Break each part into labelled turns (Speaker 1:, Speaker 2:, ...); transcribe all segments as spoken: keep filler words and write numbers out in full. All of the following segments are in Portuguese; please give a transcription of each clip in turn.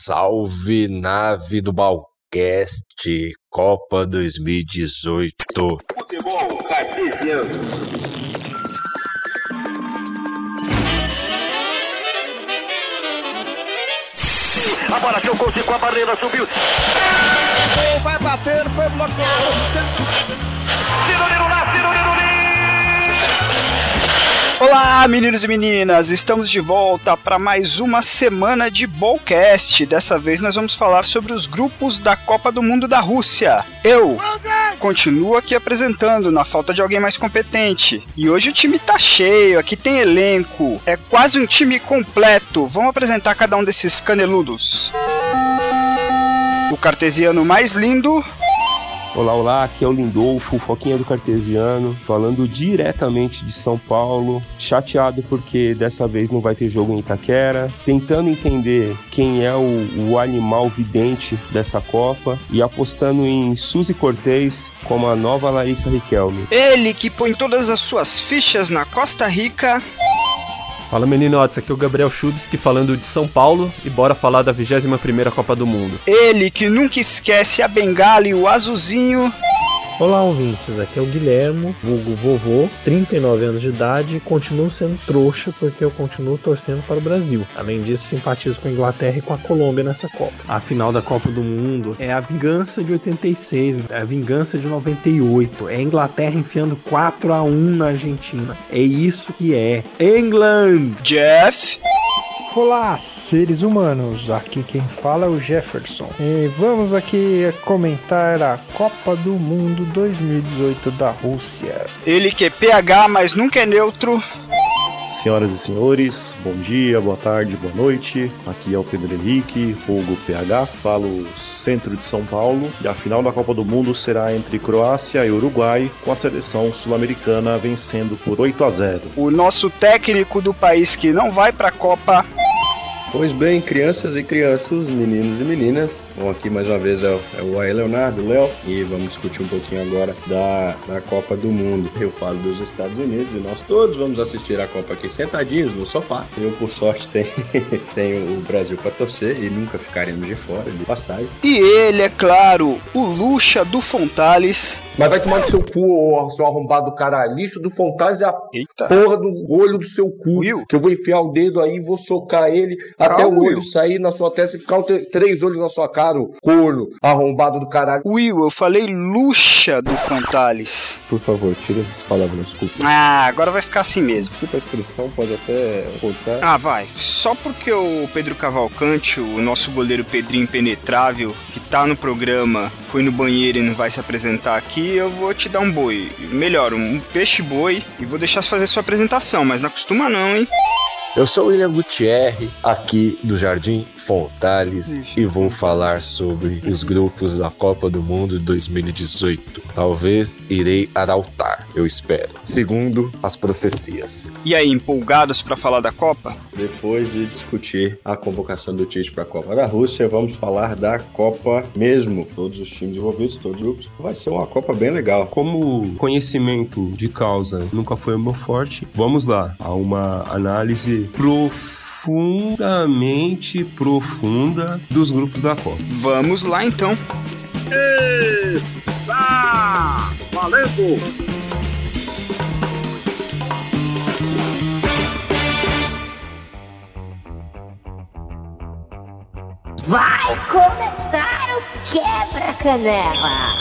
Speaker 1: Salve, nave do Balcast, Copa dois mil e dezoito.
Speaker 2: Futebol cartesiano.
Speaker 3: A bola jogou-se com a barreira, subiu.
Speaker 4: Vai bater, foi bloqueado.
Speaker 3: Cirulino lá, Cirulino.
Speaker 5: Olá, meninos e meninas, estamos de volta para mais uma semana de Ballcast. Dessa vez nós vamos falar sobre os grupos da Copa do Mundo da Rússia. Eu continuo aqui apresentando, na falta de alguém mais competente. E hoje o time tá cheio, aqui tem elenco, é quase um time completo. Vamos apresentar cada um desses caneludos. O cartesiano mais lindo...
Speaker 6: Olá, olá, aqui é o Lindolfo, Foquinha do Cartesiano, falando diretamente de São Paulo, chateado porque dessa vez não vai ter jogo em Itaquera, tentando entender quem é o, o animal vidente dessa Copa e apostando em Suzy Cortez como a nova Larissa Riquelme.
Speaker 5: Ele que põe todas as suas fichas na Costa Rica...
Speaker 7: Fala meninotes, aqui é o Gabriel Chubisky falando de São Paulo e bora falar da vigésima primeira Copa do Mundo.
Speaker 5: Ele que nunca esquece a bengala e o azulzinho.
Speaker 8: Olá ouvintes, aqui é o Guilhermo, vulgo vovô, trinta e nove anos de idade e continuo sendo trouxa porque eu continuo torcendo para o Brasil. Além disso, simpatizo com a Inglaterra e com a Colômbia nessa Copa. A final da Copa do Mundo é a vingança de oitenta e seis, é a vingança de noventa e oito, é a Inglaterra enfiando quatro a um na Argentina. É isso que é England!
Speaker 5: Jeff...
Speaker 9: Olá, seres humanos, aqui quem fala é o Jefferson e vamos aqui comentar a Copa do Mundo dois mil e dezoito da Rússia.
Speaker 5: Ele que é P H, mas nunca é neutro.
Speaker 10: Senhoras e senhores, bom dia, boa tarde, boa noite, aqui é o Pedro Henrique, vulgo P H, falo centro de São Paulo e a final da Copa do Mundo será entre Croácia e Uruguai, com a seleção sul-americana vencendo por oito a zero.
Speaker 5: O nosso técnico do país que não vai pra Copa...
Speaker 11: Pois bem, crianças e crianças, meninos e meninas, bom, aqui mais uma vez é o, é o Leonardo, Léo, e vamos discutir um pouquinho agora da, da Copa do Mundo. Eu falo dos Estados Unidos e nós todos vamos assistir a Copa aqui sentadinhos no sofá. Eu, por sorte, tenho, tenho o Brasil para torcer e nunca ficaremos de fora, de passagem.
Speaker 5: E ele, é claro, o Lucha do Fontales.
Speaker 12: Mas vai tomar no seu cu, ô, seu arrombado do caralho. Lixo do Fontales é a Eita. porra do olho do seu cu. Will? Que eu vou enfiar o dedo aí e vou socar ele até Calma, o olho Will. sair na sua testa e ficar um t- três olhos na sua cara, o corno arrombado do caralho.
Speaker 5: Will, eu falei Lucha do Fontales.
Speaker 10: Por favor, tira as palavras, desculpa.
Speaker 5: Ah, agora vai ficar assim mesmo.
Speaker 10: Desculpa a expressão, pode até voltar.
Speaker 5: Ah, vai. Só porque o Pedro Cavalcante, o nosso goleiro Pedrinho Impenetrável, que tá no programa, foi no banheiro e não vai se apresentar aqui, eu vou te dar um boi. Melhor, um peixe-boi, e vou deixar você fazer sua apresentação, mas não acostuma não, hein?
Speaker 1: Eu sou o William Gutierre, aqui do Jardim Fontales, Ixi. e vou falar sobre os grupos da Copa do Mundo dois mil e dezoito. Talvez irei arautar, eu espero. Segundo as profecias.
Speaker 5: E aí, empolgados para falar da Copa?
Speaker 11: Depois de discutir a convocação do Tite para a Copa da Rússia, vamos falar da Copa mesmo. Todos os times envolvidos, todos os grupos. Vai ser uma Copa bem legal.
Speaker 6: Como conhecimento de causa nunca foi o meu forte, vamos lá. Há uma análise profundamente profunda dos grupos da Copa.
Speaker 5: Vamos lá então.
Speaker 3: Está valendo!
Speaker 13: Vai começar o quebra-canela!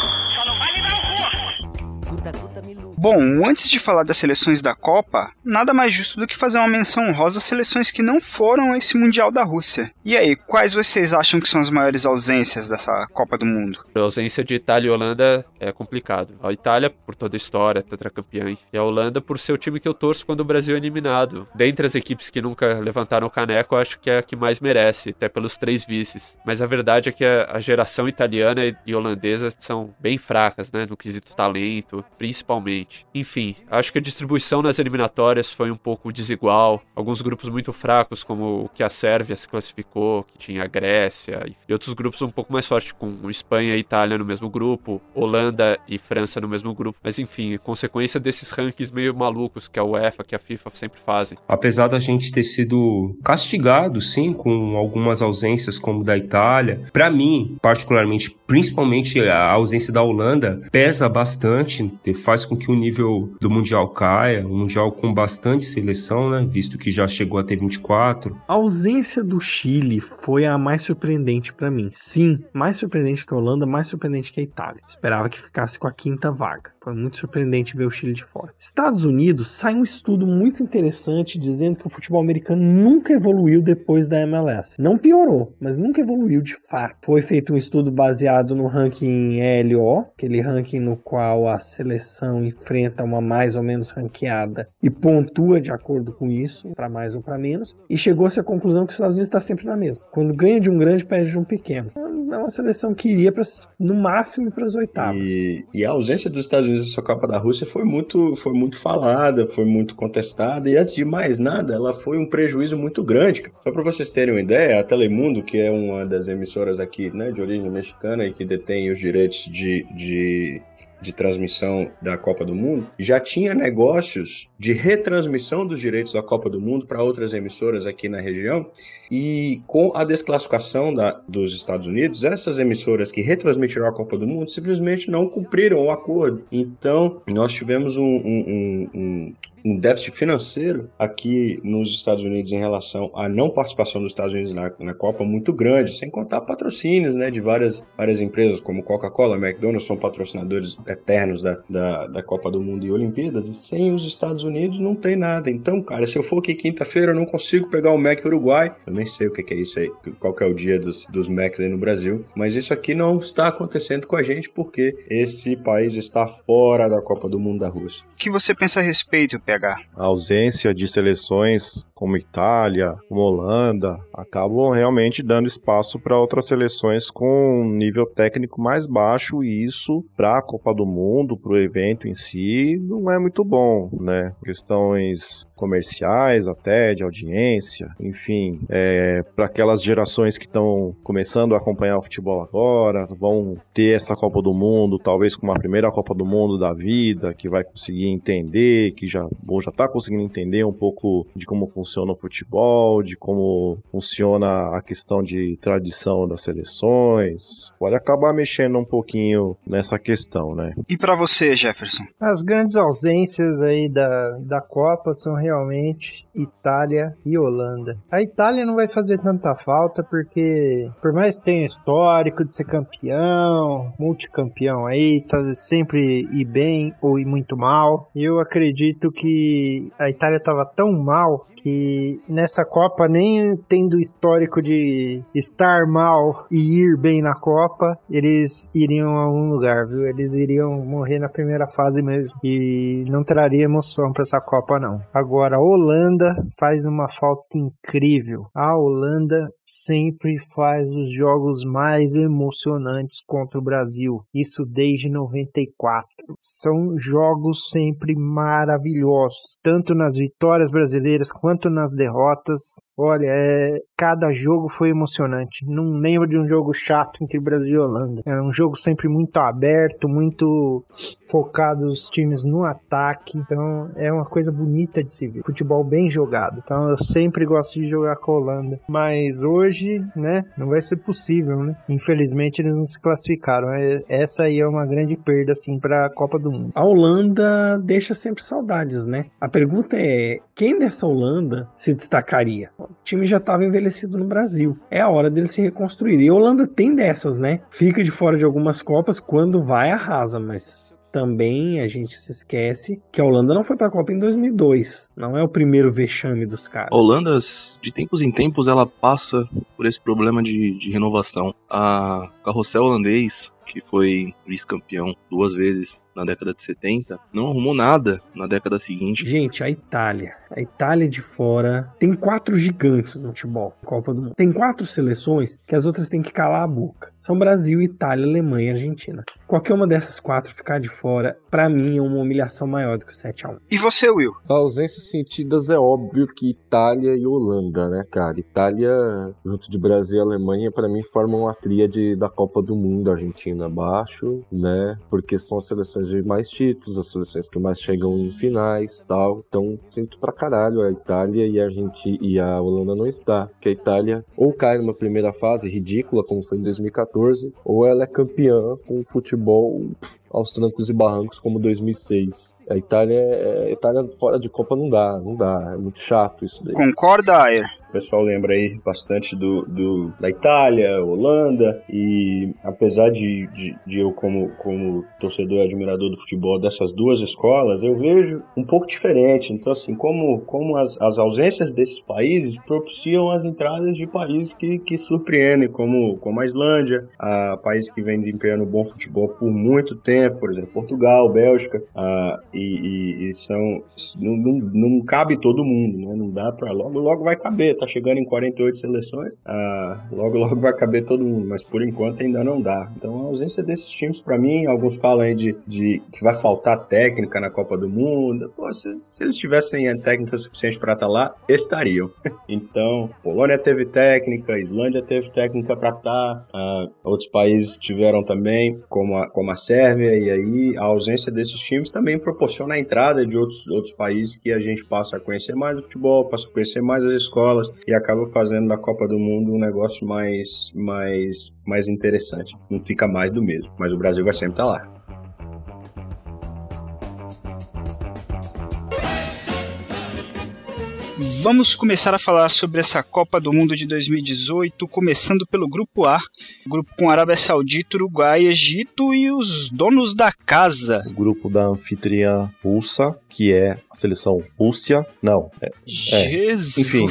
Speaker 5: Bom, antes de falar das seleções da Copa, nada mais justo do que fazer uma menção honrosa às seleções que não foram a esse Mundial da Rússia. E aí, quais vocês acham que são as maiores ausências dessa Copa do Mundo?
Speaker 7: A ausência de Itália e Holanda é complicado. A Itália, por toda a história, tetracampeã, e a Holanda por ser o time que eu torço quando o Brasil é eliminado. Dentre as equipes que nunca levantaram o caneco, eu acho que é a que mais merece, até pelos três vices. Mas a verdade é que a geração italiana e holandesa são bem fracas, né, no quesito talento, principalmente. frente. Enfim, acho que a distribuição nas eliminatórias foi um pouco desigual. Alguns grupos muito fracos, como o que a Sérvia se classificou, que tinha a Grécia, e outros grupos um pouco mais fortes, com Espanha e Itália no mesmo grupo, Holanda e França no mesmo grupo. Mas enfim, consequência desses rankings meio malucos que a UEFA, que a FIFA sempre fazem.
Speaker 6: Apesar da gente ter sido castigado, sim, com algumas ausências como da Itália, pra mim, particularmente, principalmente a ausência da Holanda, pesa bastante, faz com que o nível do Mundial caia, um Mundial com bastante seleção, né, visto que já chegou a ter vinte e quatro.
Speaker 8: A ausência do Chile foi a mais surpreendente pra mim. Sim, mais surpreendente que a Holanda, mais surpreendente que a Itália. Esperava que ficasse com a quinta vaga. Foi muito surpreendente ver o Chile de fora. Estados Unidos, sai um estudo muito interessante dizendo que o futebol americano nunca evoluiu depois da M L S. Não piorou, mas nunca evoluiu de fato. Foi feito um estudo baseado no ranking L O, aquele ranking no qual a seleção enfrenta uma mais ou menos ranqueada e pontua de acordo com isso, para mais ou para menos, e chegou-se à conclusão que os Estados Unidos está sempre na mesma. Quando ganha de um grande, perde de um pequeno. É uma seleção que iria pra, no máximo para as oitavas.
Speaker 11: E, e a ausência dos Estados Unidos nessa Copa da Rússia foi muito, foi muito falada, foi muito contestada, e antes de mais nada, ela foi um prejuízo muito grande. Só para vocês terem uma ideia, a Telemundo, que é uma das emissoras aqui, né, de origem mexicana e que detém os direitos de, de, de transmissão da Copa do Mundo, já tinha negócios de retransmissão dos direitos da Copa do Mundo para outras emissoras aqui na região, e com a desclassificação da, dos Estados Unidos, essas emissoras que retransmitiram a Copa do Mundo simplesmente não cumpriram o acordo. Então, nós tivemos um, um, um, um um déficit financeiro aqui nos Estados Unidos em relação à não participação dos Estados Unidos na, na Copa muito grande, sem contar patrocínios, né, de várias, várias empresas como Coca-Cola, McDonald's, são patrocinadores eternos da, da, da Copa do Mundo e Olimpíadas, e sem os Estados Unidos não tem nada. Então, cara, se eu for aqui quinta-feira eu não consigo pegar o Mac Uruguai, eu nem sei o que é isso aí, qual que é o dia dos, dos Macs aí no Brasil, mas isso aqui não está acontecendo com a gente porque esse país está fora da Copa do Mundo da Rússia.
Speaker 5: O que você pensa a respeito, P H?
Speaker 10: A ausência de seleções como Itália, como Holanda, acabam realmente dando espaço para outras seleções com um nível técnico mais baixo, e isso, para a Copa do Mundo, para o evento em si, não é muito bom, né? Questões comerciais até, de audiência, enfim, é, para aquelas gerações que estão começando a acompanhar o futebol agora, vão ter essa Copa do Mundo, talvez como a primeira Copa do Mundo da vida, que vai conseguir entender, que já, ou já está conseguindo entender um pouco de como funciona o futebol, de como funciona a questão de tradição das seleções, pode acabar mexendo um pouquinho nessa questão, né?
Speaker 5: E para você, Jefferson?
Speaker 9: As grandes ausências aí da, da Copa são realmente Itália e Holanda. A Itália não vai fazer tanta falta porque, por mais que tenha histórico de ser campeão, multicampeão aí, tá sempre ir bem ou ir muito mal, eu acredito que a Itália estava tão mal que nessa Copa, nem tendo histórico de estar mal e ir bem na Copa, eles iriam a algum lugar, viu? Eles iriam morrer na primeira fase mesmo. E não traria emoção para essa Copa, não. Agora, a Holanda faz uma falta incrível. A Holanda sempre faz os jogos mais emocionantes contra o Brasil. Isso desde noventa e quatro. São jogos sempre maravilhosos. Tanto nas vitórias brasileiras quanto nas derrotas. Olha, é, cada jogo foi emocionante. Não lembro de um jogo chato entre Brasil e Holanda. É um jogo sempre muito aberto, muito focado os times no ataque. Então é uma coisa bonita de se ver. Futebol bem jogado. Então eu sempre gosto de jogar com a Holanda. Mas hoje, né, não vai ser possível, né? Infelizmente eles não se classificaram. Essa aí é uma grande perda, assim, para a Copa do Mundo.
Speaker 8: A Holanda deixa sempre saudades, né? A pergunta é, quem dessa Holanda se destacaria? O time já estava envelhecido no Brasil. É a hora dele se reconstruir. E a Holanda tem dessas, né? Fica de fora de algumas Copas, quando vai arrasa, mas também a gente se esquece que a Holanda não foi para a Copa em dois mil e dois. Não é o primeiro vexame dos caras.
Speaker 14: A Holanda, de tempos em tempos, ela passa por esse problema de, de renovação. A Carrossel holandês, que foi vice-campeão duas vezes na década de setenta, não arrumou nada na década seguinte.
Speaker 8: Gente, a Itália, a Itália de fora, tem quatro gigantes no futebol, Copa do Mundo. Tem quatro seleções que as outras têm que calar a boca. são Brasil, Itália, Alemanha e Argentina. Qualquer uma dessas quatro ficar de fora, pra mim, é uma humilhação maior do que o sete a um.
Speaker 5: E você, Will?
Speaker 1: A ausências sentidas é óbvio que Itália e Holanda, né, cara? Itália, junto de Brasil e Alemanha, pra mim, formam a tríade da Copa do Mundo, Argentina abaixo, né? Porque são as seleções de mais títulos, as seleções que mais chegam em finais e tal. Então, sinto pra caralho a Itália e a Argentina e a Holanda não está. Porque a Itália ou cai numa primeira fase ridícula, como foi em dois mil e catorze, ou ela é campeã com futebol aos trancos e barrancos como dois mil e seis. A Itália, a Itália fora de Copa não dá, não dá, é muito chato isso daí.
Speaker 5: Concorda, Ayer?
Speaker 11: O pessoal lembra aí bastante do, do, da Itália, Holanda, e apesar de, de, de eu, como, como torcedor e admirador do futebol dessas duas escolas, eu vejo um pouco diferente. Então, assim, como, como as, as ausências desses países propiciam as entradas de países que, que surpreendem, como, como a Islândia, a país que vem desempenhando bom futebol por muito tempo, por exemplo, Portugal, Bélgica, a, e, e, e são, não, não, não cabe todo mundo, né? Não dá pra, logo, logo vai caber, tá chegando em quarenta e oito seleções, ah, logo logo vai caber todo mundo, mas por enquanto ainda não dá. Então a ausência desses times, pra mim, alguns falam aí de, de que vai faltar técnica na Copa do Mundo. Pô, se, se eles tivessem técnica suficiente pra estar lá, estariam. Então, Polônia teve técnica, Islândia teve técnica pra estar, ah, outros países tiveram também, como a, como a Sérvia, e aí a ausência desses times também proporciona a entrada de outros, outros países que a gente passa a conhecer mais o futebol, passa a conhecer mais as escolas, e acaba fazendo da Copa do Mundo um negócio mais, mais, mais interessante. Não fica mais do mesmo, mas o Brasil vai sempre estar lá.
Speaker 5: Vamos começar a falar sobre essa Copa do Mundo de dois mil e dezoito, começando pelo Grupo A, grupo com Arábia Saudita, Uruguai, Egito e os donos da casa.
Speaker 10: O grupo da anfitriã russa, que é a seleção Rússia. Não, é,
Speaker 5: Jesus!
Speaker 10: É, enfim,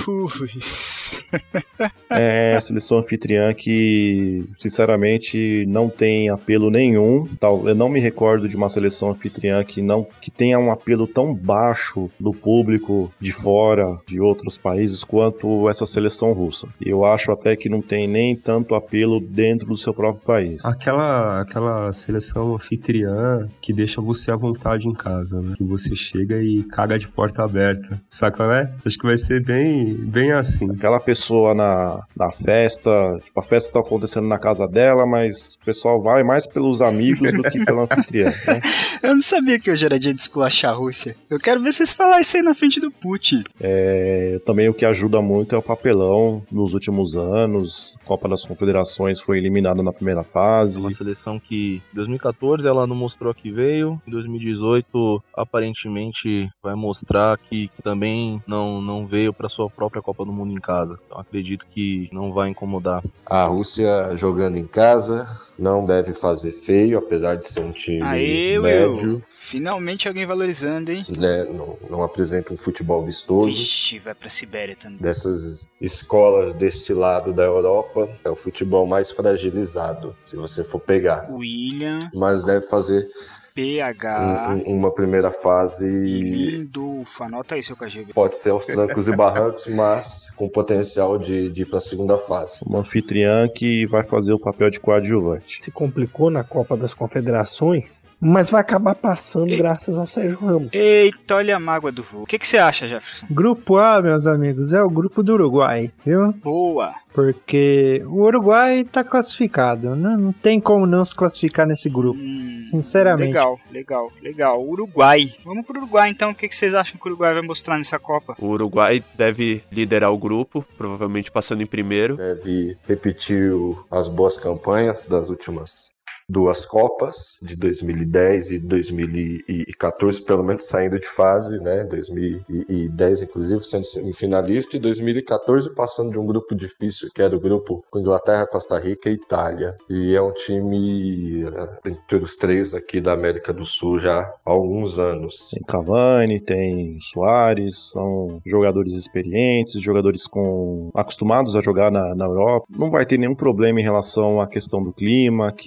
Speaker 10: é a seleção anfitriã que, sinceramente, não tem apelo nenhum. Tal, eu não me recordo de uma seleção anfitriã que, não, que tenha um apelo tão baixo do público de fora, de outros países, quanto essa seleção russa. Eu acho até que não tem nem tanto apelo dentro do seu próprio país.
Speaker 6: Aquela, aquela seleção anfitriã que deixa você à vontade em casa, né? Que você chega e caga de porta aberta. Saca, né? Acho que vai ser bem, bem assim.
Speaker 10: Aquela pessoa na, na festa, tipo, a festa tá acontecendo na casa dela, mas o pessoal vai mais pelos amigos do que pela anfitriã, né?
Speaker 5: Eu não sabia que hoje era dia de esculachar a Rússia. Eu quero ver vocês falarem isso aí na frente do Putin.
Speaker 10: É, também o que ajuda muito é o papelão nos últimos anos. A Copa das Confederações foi eliminada na primeira fase.
Speaker 14: É uma seleção que em dois mil e catorze ela não mostrou que veio. Em dois mil e dezoito aparentemente vai mostrar que, que também não, não veio para sua própria Copa do Mundo em casa. Então acredito que não vai incomodar.
Speaker 1: A Rússia jogando em casa não deve fazer feio, apesar de ser um time
Speaker 5: Aê,
Speaker 1: médio.
Speaker 5: Will. Finalmente alguém valorizando, hein?
Speaker 1: Né, não, não apresenta um futebol vistoso.
Speaker 5: Vixe, vai pra Sibéria também.
Speaker 1: Dessas escolas deste lado da Europa, é o futebol mais fragilizado, se você for pegar.
Speaker 5: William.
Speaker 1: Mas deve fazer
Speaker 5: P H
Speaker 1: um, um, uma primeira fase.
Speaker 5: Lindolfo, anota aí, seu K G B.
Speaker 1: Pode ser aos trancos e barrancos, mas com potencial de, de ir para a segunda fase.
Speaker 10: Uma anfitriã que vai fazer o papel de coadjuvante.
Speaker 8: Se complicou na Copa das Confederações, mas vai acabar passando Ei. graças ao Sérgio Ramos.
Speaker 5: Eita, olha a mágoa do voo. O que, que você acha, Jefferson?
Speaker 9: Grupo A, meus amigos, é o grupo do Uruguai, viu?
Speaker 5: Boa!
Speaker 9: Porque o Uruguai tá classificado, né? Não tem como não se classificar nesse grupo, hum, sinceramente.
Speaker 5: Legal, legal, legal. Uruguai. Vamos pro Uruguai, então. O que, que vocês acham que o Uruguai vai mostrar nessa Copa?
Speaker 7: O Uruguai deve liderar o grupo, provavelmente passando em primeiro.
Speaker 1: Deve repetir as boas campanhas das últimas duas Copas, de dois mil e dez e dois mil e catorze, pelo menos saindo de fase, né? dois mil e dez, inclusive, sendo semifinalista, e dois mil e catorze passando de um grupo difícil, que era o grupo com Inglaterra, Costa Rica e Itália. E é um time entre os três aqui da América do Sul já há alguns anos.
Speaker 10: Tem Cavani, tem Suárez, são jogadores experientes, jogadores com acostumados a jogar na, na Europa. Não vai ter nenhum problema em relação à questão do clima, que é uma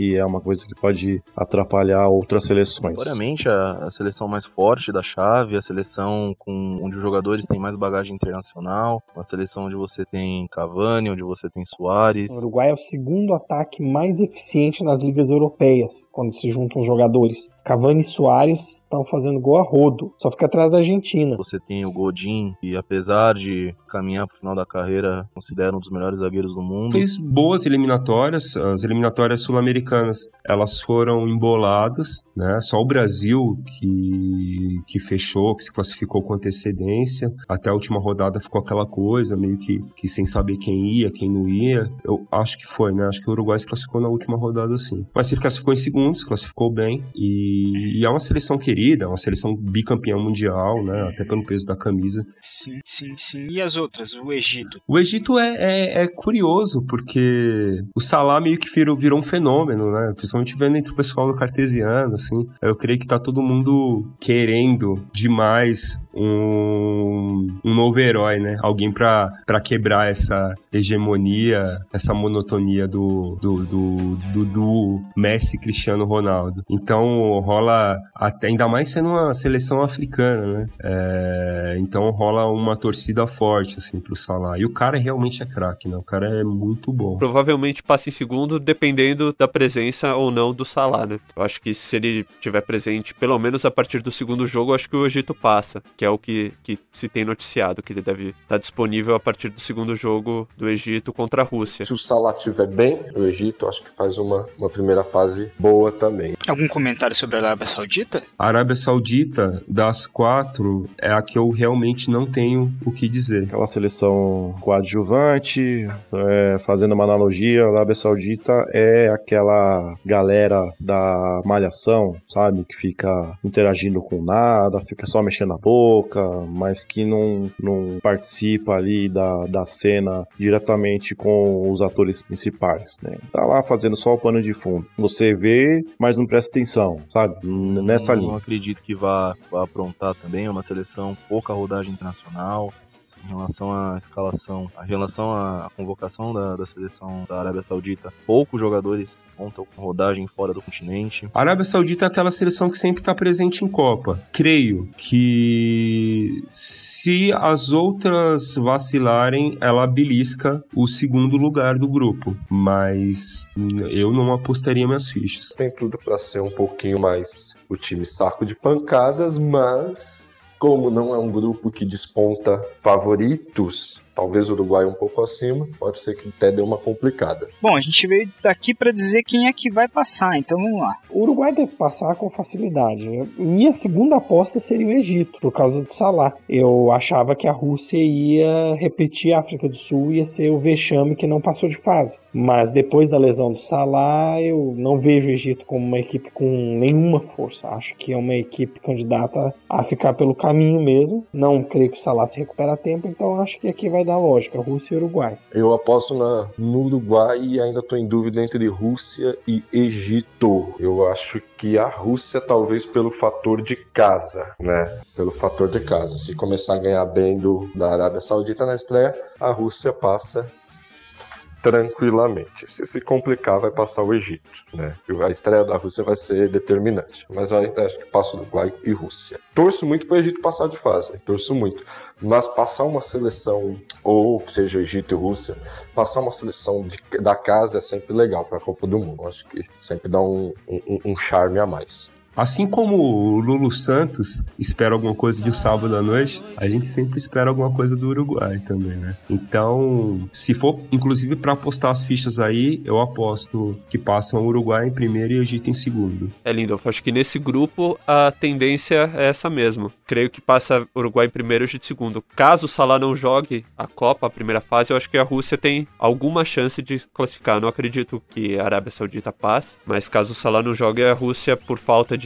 Speaker 10: coisa que pode atrapalhar outras seleções.
Speaker 14: Obviamente, a, a seleção mais forte da chave, a seleção com, onde os jogadores têm mais bagagem internacional, uma seleção onde você tem Cavani, onde você tem Suárez.
Speaker 8: O Uruguai é o segundo ataque mais eficiente nas ligas europeias, quando se juntam os jogadores. Cavani e Suárez estão fazendo gol a rodo, só fica atrás da Argentina.
Speaker 14: Você tem o Godin, que apesar de caminhar para o final da carreira, considera um dos melhores zagueiros do mundo.
Speaker 6: Fez boas eliminatórias, as eliminatórias sul-americanas, elas foram emboladas, né? Só o Brasil que, que fechou, que se classificou com antecedência. Até a última rodada ficou aquela coisa, meio que, que sem saber quem ia, quem não ia. Eu acho que foi, né? Acho que o Uruguai se classificou na última rodada, sim. Mas se classificou em segundo, se classificou bem. E, e é uma seleção querida, é uma seleção bicampeã mundial, né? Até pelo peso da camisa.
Speaker 5: Sim, sim, sim. E as outras? O Egito?
Speaker 6: O Egito é, é, é curioso, porque o Salah meio que virou, virou um fenômeno, né? Principalmente vendo entre o pessoal do cartesiano, assim. Eu creio que tá todo mundo querendo demais um, um novo herói, né? Alguém pra, pra quebrar essa hegemonia, essa monotonia do, do, do, do, do Messi Cristiano Ronaldo. Então rola, até, ainda mais sendo uma seleção africana, né? É, então rola uma torcida forte, assim, pro Salah. E o cara realmente é craque, né? O cara é muito bom.
Speaker 7: Provavelmente passa em segundo, dependendo da presença ou não do Salah, né? Eu acho que se ele tiver presente, pelo menos a partir do segundo jogo, eu acho que o Egito passa, que é o que, que se tem noticiado, que ele deve estar disponível a partir do segundo jogo do Egito contra a Rússia.
Speaker 1: Se o Salah estiver bem, o Egito acho que faz uma, uma primeira fase boa também.
Speaker 5: Algum comentário sobre a Arábia Saudita?
Speaker 6: A Arábia Saudita, das quatro, é a que eu realmente não tenho o que dizer.
Speaker 10: Aquela seleção coadjuvante, é, fazendo uma analogia, a Arábia Saudita é aquela galera da malhação, sabe? Que fica interagindo com nada, fica só mexendo a boca, mas que não, não participa ali da, da cena diretamente com os atores principais, né? Tá lá fazendo só o pano de fundo. Você vê, mas não presta atenção, sabe? Nessa
Speaker 14: não,
Speaker 10: linha.
Speaker 14: Não acredito que vá, vá aprontar também, é uma seleção pouca rodagem internacional. Em relação à escalação, em relação à convocação da, da seleção da Arábia Saudita, poucos jogadores contam com rodagem fora do continente.
Speaker 6: A Arábia Saudita é aquela seleção que sempre está presente em Copa. Creio que se as outras vacilarem, ela belisca o segundo lugar do grupo, mas eu não apostaria minhas fichas.
Speaker 1: Tem tudo para ser um pouquinho mais o time saco de pancadas, mas como não é um grupo que desponta favoritos, talvez o Uruguai um pouco acima, pode ser que até dê uma complicada.
Speaker 5: Bom, a gente veio daqui para dizer quem é que vai passar, então vamos lá.
Speaker 8: O Uruguai deve passar com facilidade. Minha segunda aposta seria o Egito, por causa do Salah. Eu achava que a Rússia ia repetir a África do Sul, ia ser o vexame que não passou de fase. Mas depois da lesão do Salah, eu não vejo o Egito como uma equipe com nenhuma força. Acho que é uma equipe candidata a ficar pelo caminho mesmo. Não creio que o Salah se recupere a tempo, então acho que aqui vai da lógica, Rússia e Uruguai.
Speaker 1: Eu aposto na, no Uruguai e ainda estou em dúvida entre Rússia e Egito. Eu acho que a Rússia, talvez pelo fator de casa, né? Pelo fator de casa. Se começar a ganhar bem do, da Arábia Saudita na estreia, a Rússia passa tranquilamente. Se se complicar, vai passar o Egito, né? A estreia da Rússia vai ser determinante. Mas eu ainda acho que passa Uruguai e Rússia. Torço muito para o Egito passar de fase. Torço muito. Mas passar uma seleção, ou seja, Egito e Rússia, passar uma seleção de, da casa é sempre legal para a Copa do Mundo. Acho que sempre dá um, um, um charme a mais.
Speaker 6: Assim como o Lulu Santos espera alguma coisa de um sábado à noite, a gente sempre espera alguma coisa do Uruguai também, né? Então, se for, inclusive, para apostar as fichas aí, eu aposto que passam o Uruguai em primeiro e o Egito em segundo.
Speaker 7: É, Lindolf, acho que nesse grupo a tendência é essa mesmo. Creio que passa Uruguai em primeiro e Egito em segundo. Caso o Salah não jogue a Copa, a primeira fase, eu acho que a Rússia tem alguma chance de classificar. Não acredito que a Arábia Saudita passe, mas caso o Salah não jogue, a Rússia, por falta de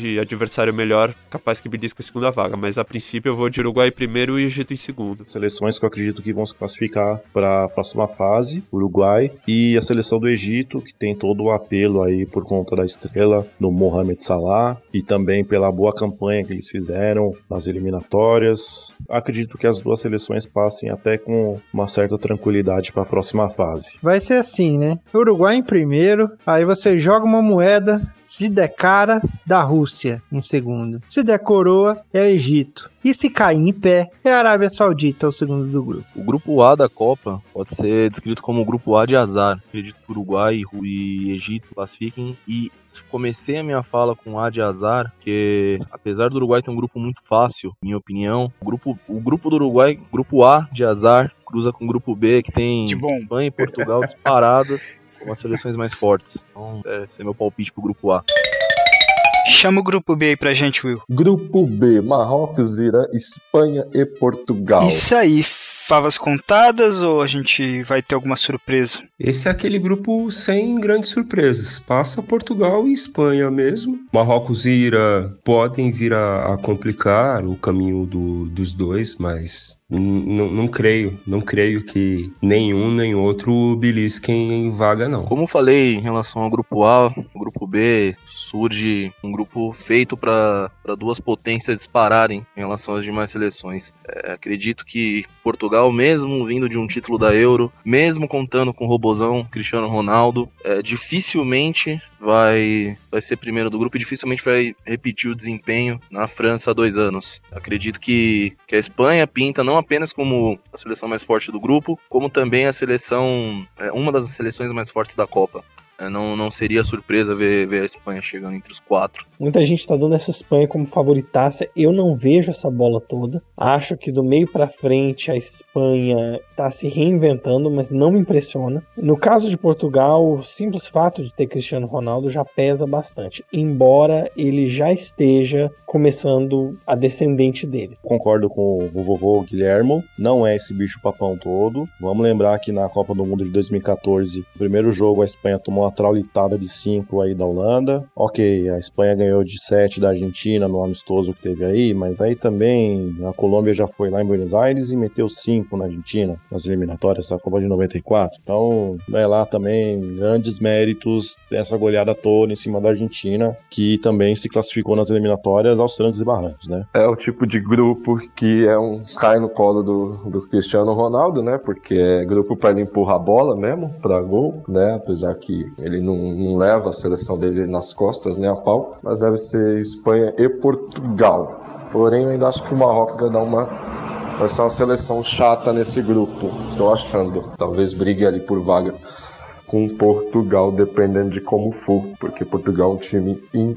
Speaker 7: de adversário melhor, capaz que belisca a segunda vaga. Mas a princípio eu vou de Uruguai primeiro e Egito em segundo.
Speaker 10: Seleções que eu acredito que vão se classificar para a próxima fase, Uruguai e a seleção do Egito, que tem todo o apelo aí por conta da estrela do Mohamed Salah e também pela boa campanha que eles fizeram nas eliminatórias. Acredito que as duas seleções passem até com uma certa tranquilidade para a próxima fase.
Speaker 9: Vai ser assim, né? Uruguai em primeiro, aí você joga uma moeda, se der cara, da Rússia em segundo. Se der coroa, é o Egito. E se cair em pé, é a Arábia Saudita, o segundo do grupo.
Speaker 14: O grupo A da Copa pode ser descrito como o grupo A de azar. Acredito que Uruguai e Egito classifiquem. E comecei a minha fala com A de azar, porque apesar do Uruguai ter um grupo muito fácil, minha opinião, o grupo, o grupo do Uruguai, grupo A de azar, cruza com o grupo B, que tem Espanha e Portugal disparadas como as seleções mais fortes. Então, é, esse é meu palpite pro grupo A.
Speaker 5: Chama o grupo B aí pra gente, Will.
Speaker 1: Grupo B, Marrocos, Irã, Espanha e Portugal.
Speaker 5: Isso aí, favas contadas ou a gente vai ter alguma surpresa?
Speaker 6: Esse é aquele grupo sem grandes surpresas. Passa Portugal e Espanha mesmo. Marrocos e Irã podem vir a, a complicar o caminho do, dos dois, mas n- não creio. Não creio que nenhum nem outro belisquem em vaga, não.
Speaker 14: Como eu falei em relação ao grupo A, o grupo B surge um grupo feito para duas potências dispararem em relação às demais seleções. É, acredito que Portugal, mesmo vindo de um título da Euro, mesmo contando com o robozão Cristiano Ronaldo, é, dificilmente vai, vai ser primeiro do grupo e dificilmente vai repetir o desempenho na França há dois anos. Acredito que, que a Espanha pinta não apenas como a seleção mais forte do grupo, como também a seleção, é, uma das seleções mais fortes da Copa. Não, não seria surpresa ver, ver a Espanha chegando entre os quatro.
Speaker 8: Muita gente tá dando essa Espanha como favoritácia. Eu não vejo essa bola toda. Acho que do meio pra frente a Espanha tá se reinventando, mas não me impressiona. No caso de Portugal, o simples fato de ter Cristiano Ronaldo já pesa bastante, embora ele já esteja começando a descendente dele.
Speaker 10: Concordo com o vovô Guilhermo. Não é esse bicho papão todo. Vamos lembrar que na Copa do Mundo de dois mil e catorze, no primeiro jogo a Espanha tomou uma traulitada de cinco aí da Holanda. Ok, a Espanha ganhou de sete da Argentina no amistoso que teve aí, mas aí também a Colômbia já foi lá em Buenos Aires e meteu cinco na Argentina, nas eliminatórias da Copa de noventa e quatro. Então, vai lá também grandes méritos dessa goleada toda em cima da Argentina, que também se classificou nas eliminatórias aos trancos e barrancos, né?
Speaker 1: É o tipo de grupo que é um cai no colo do, do Cristiano Ronaldo, né? Porque é grupo para ele empurrar a bola mesmo, para gol, né? Apesar que ele não, não leva a seleção dele nas costas, né, a pau, mas deve ser Espanha e Portugal. Porém, eu ainda acho que o Marrocos vai dar uma... vai ser uma seleção chata nesse grupo, tô achando. Talvez brigue ali por vaga com Portugal, dependendo de como for, porque Portugal é um time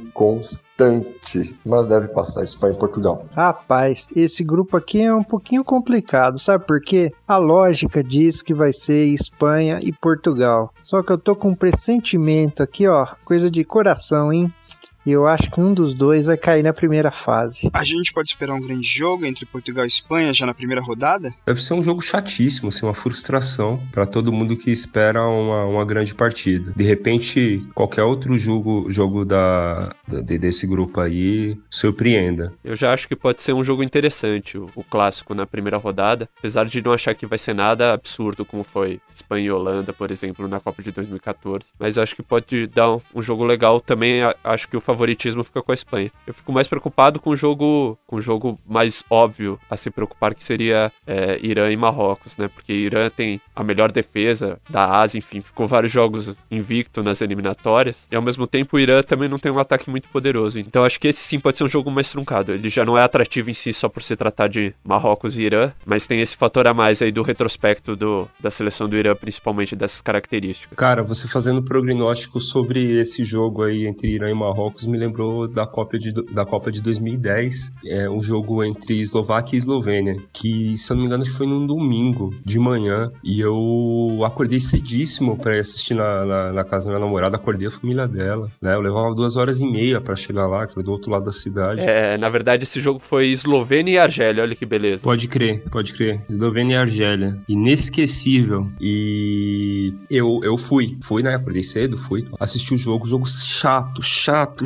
Speaker 1: inconstante, mas deve passar Espanha e Portugal.
Speaker 9: Rapaz, esse grupo aqui é um pouquinho complicado, sabe por quê? A lógica diz que vai ser Espanha e Portugal, só que eu tô com um pressentimento aqui, ó, coisa de coração, hein? E eu acho que um dos dois vai cair na primeira fase.
Speaker 5: A gente pode esperar um grande jogo entre Portugal e Espanha já na primeira rodada?
Speaker 6: Deve ser um jogo chatíssimo, assim, uma frustração para todo mundo que espera uma, uma grande partida. De repente, qualquer outro jogo, jogo da, da, desse grupo aí surpreenda.
Speaker 7: Eu já acho que pode ser um jogo interessante, o, o clássico na primeira rodada, apesar de não achar que vai ser nada absurdo como foi Espanha e Holanda, por exemplo, na Copa de dois mil e catorze. Mas eu acho que pode dar um, um jogo legal também. Acho que o favoritismo fica com a Espanha. Eu fico mais preocupado com o jogo, com o jogo mais óbvio a se preocupar, que seria é, Irã e Marrocos, né? Porque Irã tem a melhor defesa da Ásia, enfim, ficou vários jogos invicto nas eliminatórias, e ao mesmo tempo o Irã também não tem um ataque muito poderoso. Então acho que esse sim pode ser um jogo mais truncado. Ele já não é atrativo em si só por se tratar de Marrocos e Irã, mas tem esse fator a mais aí do retrospecto do, da seleção do Irã, principalmente dessas características.
Speaker 6: Cara, você fazendo prognóstico sobre esse jogo aí entre Irã e Marrocos me lembrou da Copa de, da Copa de dois mil e dez, é um jogo entre Eslováquia e Eslovênia, que, se eu não me engano, foi num domingo de manhã, e eu acordei cedíssimo pra ir assistir na, na, na casa da minha namorada, acordei a família dela, né, eu levava duas horas e meia pra chegar lá, que era do outro lado da cidade.
Speaker 7: É, na verdade esse jogo foi Eslovênia e Argélia, olha que beleza.
Speaker 6: Pode crer, pode crer, Eslovênia e Argélia, inesquecível, e eu, eu fui, fui, né, acordei cedo, fui, assisti o jogo, jogo chato, chato,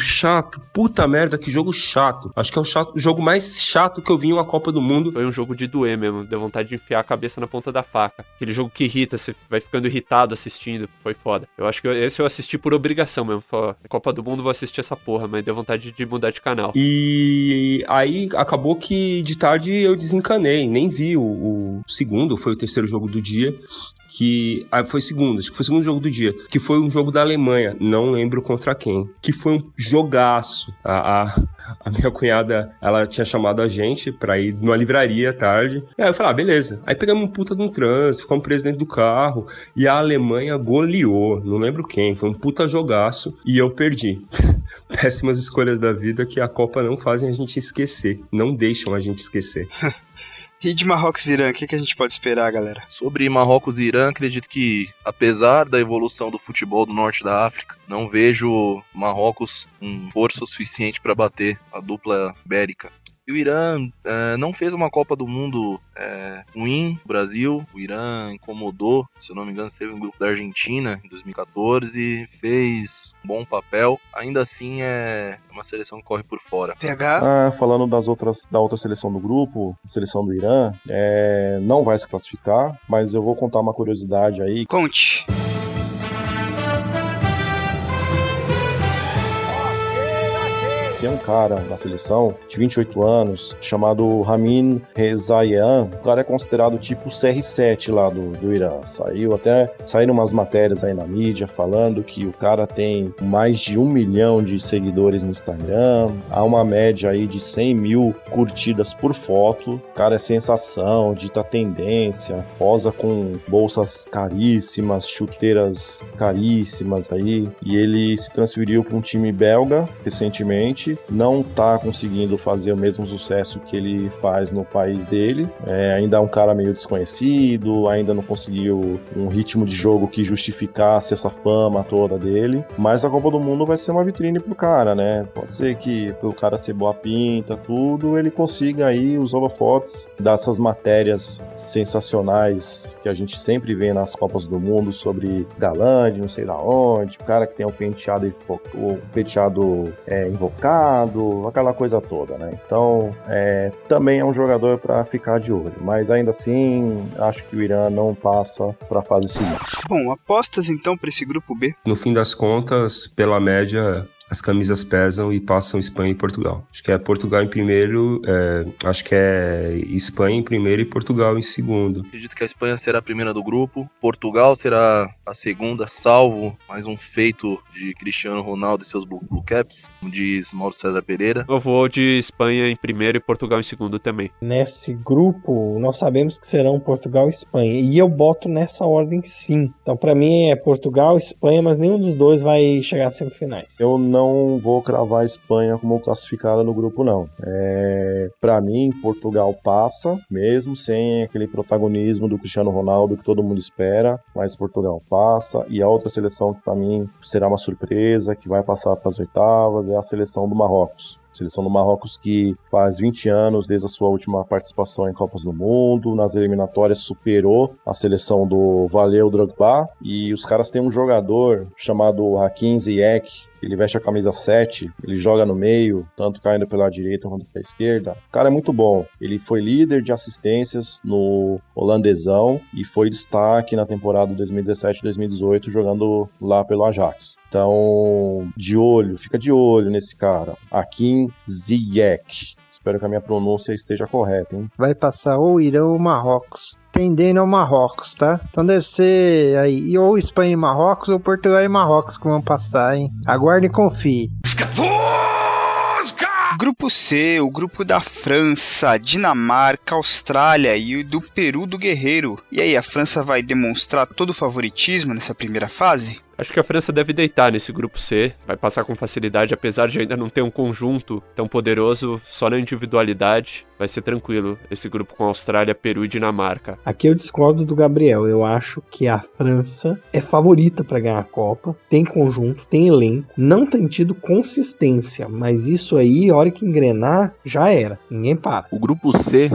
Speaker 6: chato. Puta merda, que jogo chato. Acho que é o, chato, o jogo mais chato que eu vi em uma Copa do Mundo.
Speaker 7: Foi um jogo de doer mesmo. Deu vontade de enfiar a cabeça na ponta da faca. Aquele jogo que irrita, você vai ficando irritado assistindo. Foi foda. Eu acho que eu, esse eu assisti por obrigação mesmo. Foi, Copa do Mundo, vou assistir essa porra, mas deu vontade de mudar de canal.
Speaker 6: E aí acabou que de tarde eu desencanei. Nem vi o, o segundo, foi o terceiro jogo do dia. Que ah, foi segundo, acho que foi o segundo jogo do dia, que foi um jogo da Alemanha, não lembro contra quem, que foi um jogaço. A, a, a minha cunhada, ela tinha chamado a gente pra ir numa livraria à tarde, aí eu falei, ah, beleza. Aí pegamos um puta de um trânsito, ficamos presos dentro do carro, e a Alemanha goleou, não lembro quem, foi um puta jogaço, e eu perdi. Péssimas escolhas da vida que a Copa não fazem a gente esquecer, não deixam a gente esquecer.
Speaker 5: E de Marrocos e Irã, o que, que a gente pode esperar, galera?
Speaker 14: Sobre Marrocos e Irã, acredito que, apesar da evolução do futebol do norte da África, não vejo Marrocos com força suficiente para bater a dupla ibérica. E o Irã é, não fez uma Copa do Mundo é, ruim no Brasil. O Irã incomodou, se eu não me engano, esteve no grupo da Argentina em dois mil e catorze, fez um bom papel. Ainda assim é uma seleção que corre por fora.
Speaker 5: P H?
Speaker 10: Ah, falando das outras, da outra seleção do grupo, a seleção do Irã, é, não vai se classificar, mas eu vou contar uma curiosidade aí.
Speaker 5: Conte.
Speaker 10: Tem um cara na seleção de vinte e oito anos, chamado Ramin Rezaian. O cara é considerado tipo C R sete lá do, do Irã. Saiu até, saíram umas matérias aí na mídia falando que o cara tem mais de um milhão de seguidores no Instagram. Há uma média aí de cem mil curtidas por foto. O cara é sensação, dita tendência, posa com bolsas caríssimas, chuteiras caríssimas aí. E ele se transferiu para um time belga recentemente. Não tá conseguindo fazer o mesmo sucesso que ele faz no país dele. É, ainda é um cara meio desconhecido, ainda não conseguiu um ritmo de jogo que justificasse essa fama toda dele. Mas a Copa do Mundo vai ser uma vitrine pro cara, né? Pode ser que pelo cara ser boa pinta, tudo, ele consiga aí os holofotes dessas matérias sensacionais que a gente sempre vê nas Copas do Mundo sobre galã de não sei da onde, o cara que tem o penteado, o penteado é, invocado, aquela coisa toda, né? Então, é, também é um jogador para ficar de olho, mas ainda assim, acho que o Irã não passa para a fase seguinte.
Speaker 5: Bom, apostas então para esse grupo B?
Speaker 6: No fim das contas, pela média, as camisas pesam e passam Espanha e Portugal. Acho que é Portugal em primeiro, é, acho que é Espanha em primeiro e Portugal em segundo.
Speaker 14: Acredito que a Espanha será a primeira do grupo, Portugal será a segunda, salvo mais um feito de Cristiano Ronaldo e seus Blue Caps, como diz Mauro César Pereira.
Speaker 7: Eu vou de Espanha em primeiro e Portugal em segundo também.
Speaker 8: Nesse grupo, nós sabemos que serão Portugal e Espanha, e eu boto nessa ordem sim. Então, pra mim é Portugal e Espanha, mas nenhum dos dois vai chegar às semifinais.
Speaker 10: Eu não Não vou cravar a Espanha como classificada no grupo, não. É, para mim, Portugal passa, mesmo sem aquele protagonismo do Cristiano Ronaldo que todo mundo espera, mas Portugal passa. E a outra seleção que para mim será uma surpresa, que vai passar para as oitavas, é a seleção do Marrocos. Seleção do Marrocos que faz vinte anos desde a sua última participação em Copas do Mundo, nas eliminatórias superou a seleção do Valeu Drogba, e os caras têm um jogador chamado Hakim Ziyech, ele veste a camisa sete, ele joga no meio, tanto caindo pela direita quanto pela esquerda. O cara é muito bom, ele foi líder de assistências no holandesão e foi destaque na temporada dois mil e dezessete dois mil e dezoito jogando lá pelo Ajax. Então, de olho, fica de olho nesse cara, Hakim Ziyech. Espero que a minha pronúncia esteja correta, hein?
Speaker 9: Vai passar ou Irã ou Marrocos. Tendendo ao Marrocos, tá? Então deve ser aí ou Espanha e Marrocos ou Portugal e Marrocos que vão passar, hein? Aguarde e confie.
Speaker 5: Grupo C, o grupo da França, Dinamarca, Austrália e o do Peru do Guerreiro. E aí, a França vai demonstrar todo o favoritismo nessa primeira fase?
Speaker 7: Acho que a França deve deitar nesse grupo C, vai passar com facilidade, apesar de ainda não ter um conjunto tão poderoso, só na individualidade, vai ser tranquilo esse grupo com Austrália, Peru e Dinamarca.
Speaker 8: Aqui eu discordo do Gabriel, eu acho que a França é favorita para ganhar a Copa, tem conjunto, tem elenco, não tem tido consistência, mas isso aí, a hora que engrenar, já era, ninguém para.
Speaker 14: O grupo C é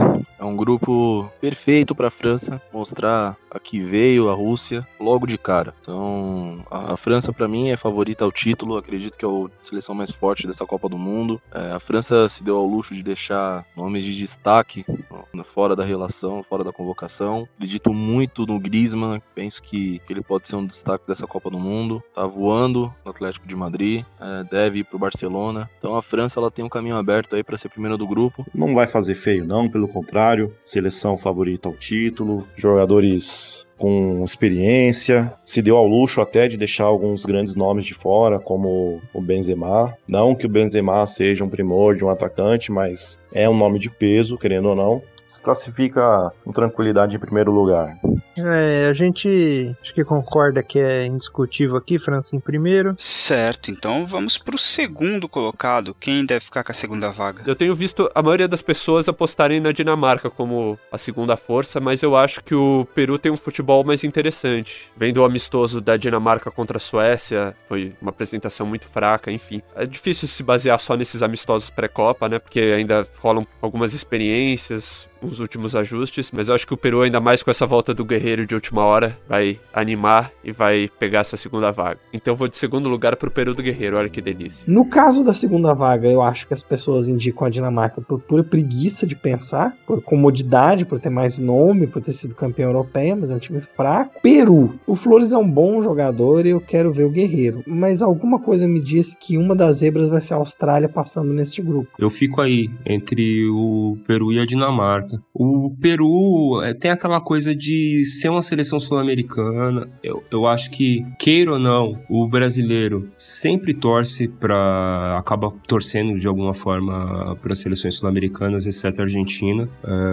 Speaker 14: É um grupo perfeito para a França mostrar a que veio a Rússia logo de cara. Então, a França para mim é favorita ao título, acredito que é a seleção mais forte dessa Copa do Mundo. É, a França se deu ao luxo de deixar nomes de destaque fora da relação, fora da convocação. Acredito muito no Griezmann, penso que, que ele pode ser um dos destaques dessa Copa do Mundo. Tá voando no Atlético de Madrid, é, deve ir pro Barcelona. Então a França ela tem um caminho aberto aí para ser primeira do grupo.
Speaker 10: Não vai fazer feio não, pelo contrário, seleção favorita ao título, jogadores com experiência, se deu ao luxo até de deixar alguns grandes nomes de fora, como o Benzema. Não que o Benzema seja um primor de um atacante, mas é um nome de peso, querendo ou não. Se classifica com tranquilidade em primeiro lugar.
Speaker 9: É, a gente acho que concorda que é indiscutível aqui, França em primeiro.
Speaker 5: Certo, então vamos pro segundo colocado. Quem deve ficar com a segunda vaga?
Speaker 7: Eu tenho visto a maioria das pessoas apostarem na Dinamarca como a segunda força, mas eu acho que o Peru tem um futebol mais interessante. Vendo o amistoso da Dinamarca contra a Suécia, foi uma apresentação muito fraca, enfim. É difícil se basear só nesses amistosos pré-Copa, né? Porque ainda rolam algumas experiências, uns últimos ajustes, mas eu acho que o Peru, ainda mais com essa volta do Guerreiro de última hora, vai animar e vai pegar essa segunda vaga. Então eu vou de segundo lugar pro Peru do Guerreiro, olha que delícia.
Speaker 8: No caso da segunda vaga, eu acho que as pessoas indicam a Dinamarca por pura preguiça de pensar, por comodidade, por ter mais nome, por ter sido campeão europeia, mas é um time fraco. Peru, o Flores é um bom jogador e eu quero ver o Guerreiro, mas alguma coisa me diz que uma das zebras vai ser a Austrália passando neste grupo.
Speaker 6: Eu fico aí, entre o Peru e a Dinamarca. O Peru é, tem aquela coisa de ser uma seleção sul-americana. Eu, eu acho que, queira ou não, o brasileiro sempre torce para... acaba torcendo de alguma forma para as seleções sul-americanas, exceto a Argentina.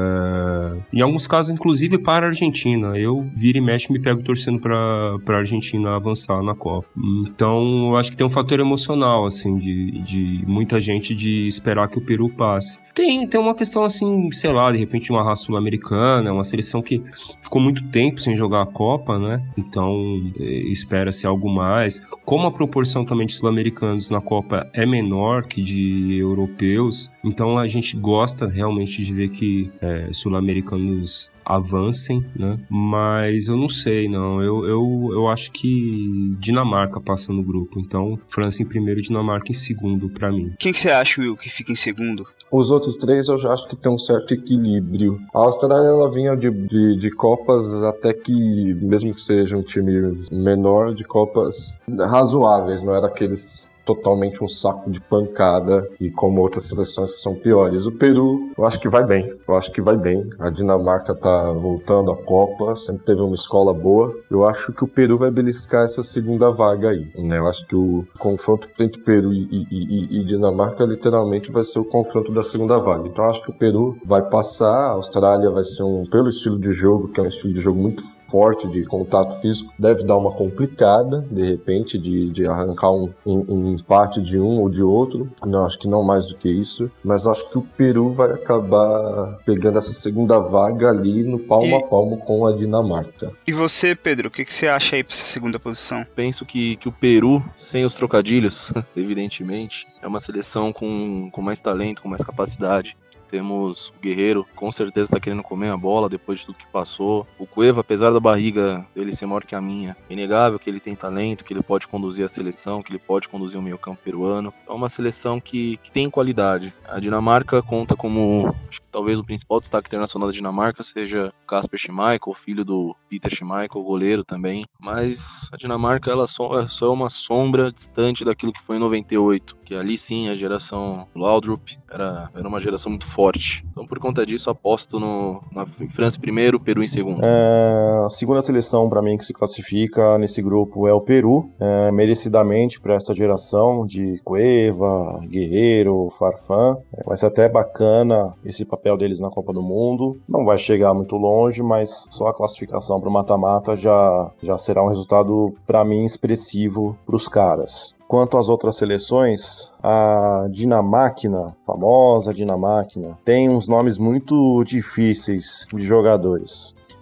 Speaker 6: É, em alguns casos, inclusive, para a Argentina. Eu, vira e mexe, me pego torcendo para a Argentina avançar na Copa. Então, eu acho que tem um fator emocional, assim, de, de muita gente de esperar que o Peru passe. Tem, tem uma questão, assim, sei lá, de repente uma raça sul-americana, uma seleção que ficou muito tempo sem jogar a Copa, né? Então espera-se algo mais. Como a proporção também de sul-americanos na Copa é menor que de europeus, então a gente gosta realmente de ver que é, sul-americanos avancem, né? Mas eu não sei, não. Eu, eu, eu acho que Dinamarca passa no grupo. Então, França em primeiro e Dinamarca em segundo, pra mim.
Speaker 5: Quem que você acha, Will, que fica em segundo?
Speaker 1: Os outros três eu já acho que tem um certo equilíbrio. A Austrália, ela vinha de, de, de Copas até que, mesmo que seja um time menor, de Copas razoáveis, não era aqueles totalmente um saco de pancada e como outras seleções que são piores. O Peru, eu acho que vai bem. Eu acho que vai bem. A Dinamarca tá voltando à Copa, sempre teve uma escola boa. Eu acho que o Peru vai beliscar essa segunda vaga aí, né? Eu acho que o confronto entre Peru e, e, e, e Dinamarca literalmente vai ser o confronto da segunda vaga. Então eu acho que o Peru vai passar, a Austrália vai ser um, pelo estilo de jogo, que é um estilo de jogo muito forte, de contato físico, deve dar uma complicada, de repente, de, de arrancar um, um, um empate de um ou de outro. Não, acho que não mais do que isso, mas acho que o Peru vai acabar pegando essa segunda vaga ali no palmo e... a palmo com a Dinamarca.
Speaker 5: E você, Pedro, o que, que você acha aí pra essa segunda posição?
Speaker 14: Penso que, que o Peru, sem os trocadilhos, evidentemente, é uma seleção com, com mais talento, com mais capacidade. Temos o Guerreiro, com certeza está querendo comer a bola depois de tudo que passou. O Cueva, apesar da barriga dele ser maior que a minha, é inegável que ele tem talento, que ele pode conduzir a seleção, que ele pode conduzir o meio-campo peruano. É uma seleção que, que tem qualidade. A Dinamarca conta como, acho que talvez o principal destaque internacional da Dinamarca seja Kasper Schmeichel, filho do Peter Schmeichel, goleiro também. Mas a Dinamarca ela só, só é uma sombra distante daquilo que foi em noventa e oito, que ali sim a geração Laudrup era, era uma geração muito forte. Então, por conta disso, aposto no, na França em primeiro, Peru em segundo.
Speaker 10: É, a segunda seleção, para mim, que se classifica nesse grupo é o Peru, é, merecidamente para essa geração de Cueva, Guerreiro, Farfán. É, vai ser até bacana esse papel deles na Copa do Mundo. Não vai chegar muito longe, mas só a classificação para o mata-mata já, já será um resultado, para mim, expressivo para os caras. Quanto às outras seleções, a Dinamáquina, famosa Dinamáquina, tem uns nomes muito difíceis de jogadores.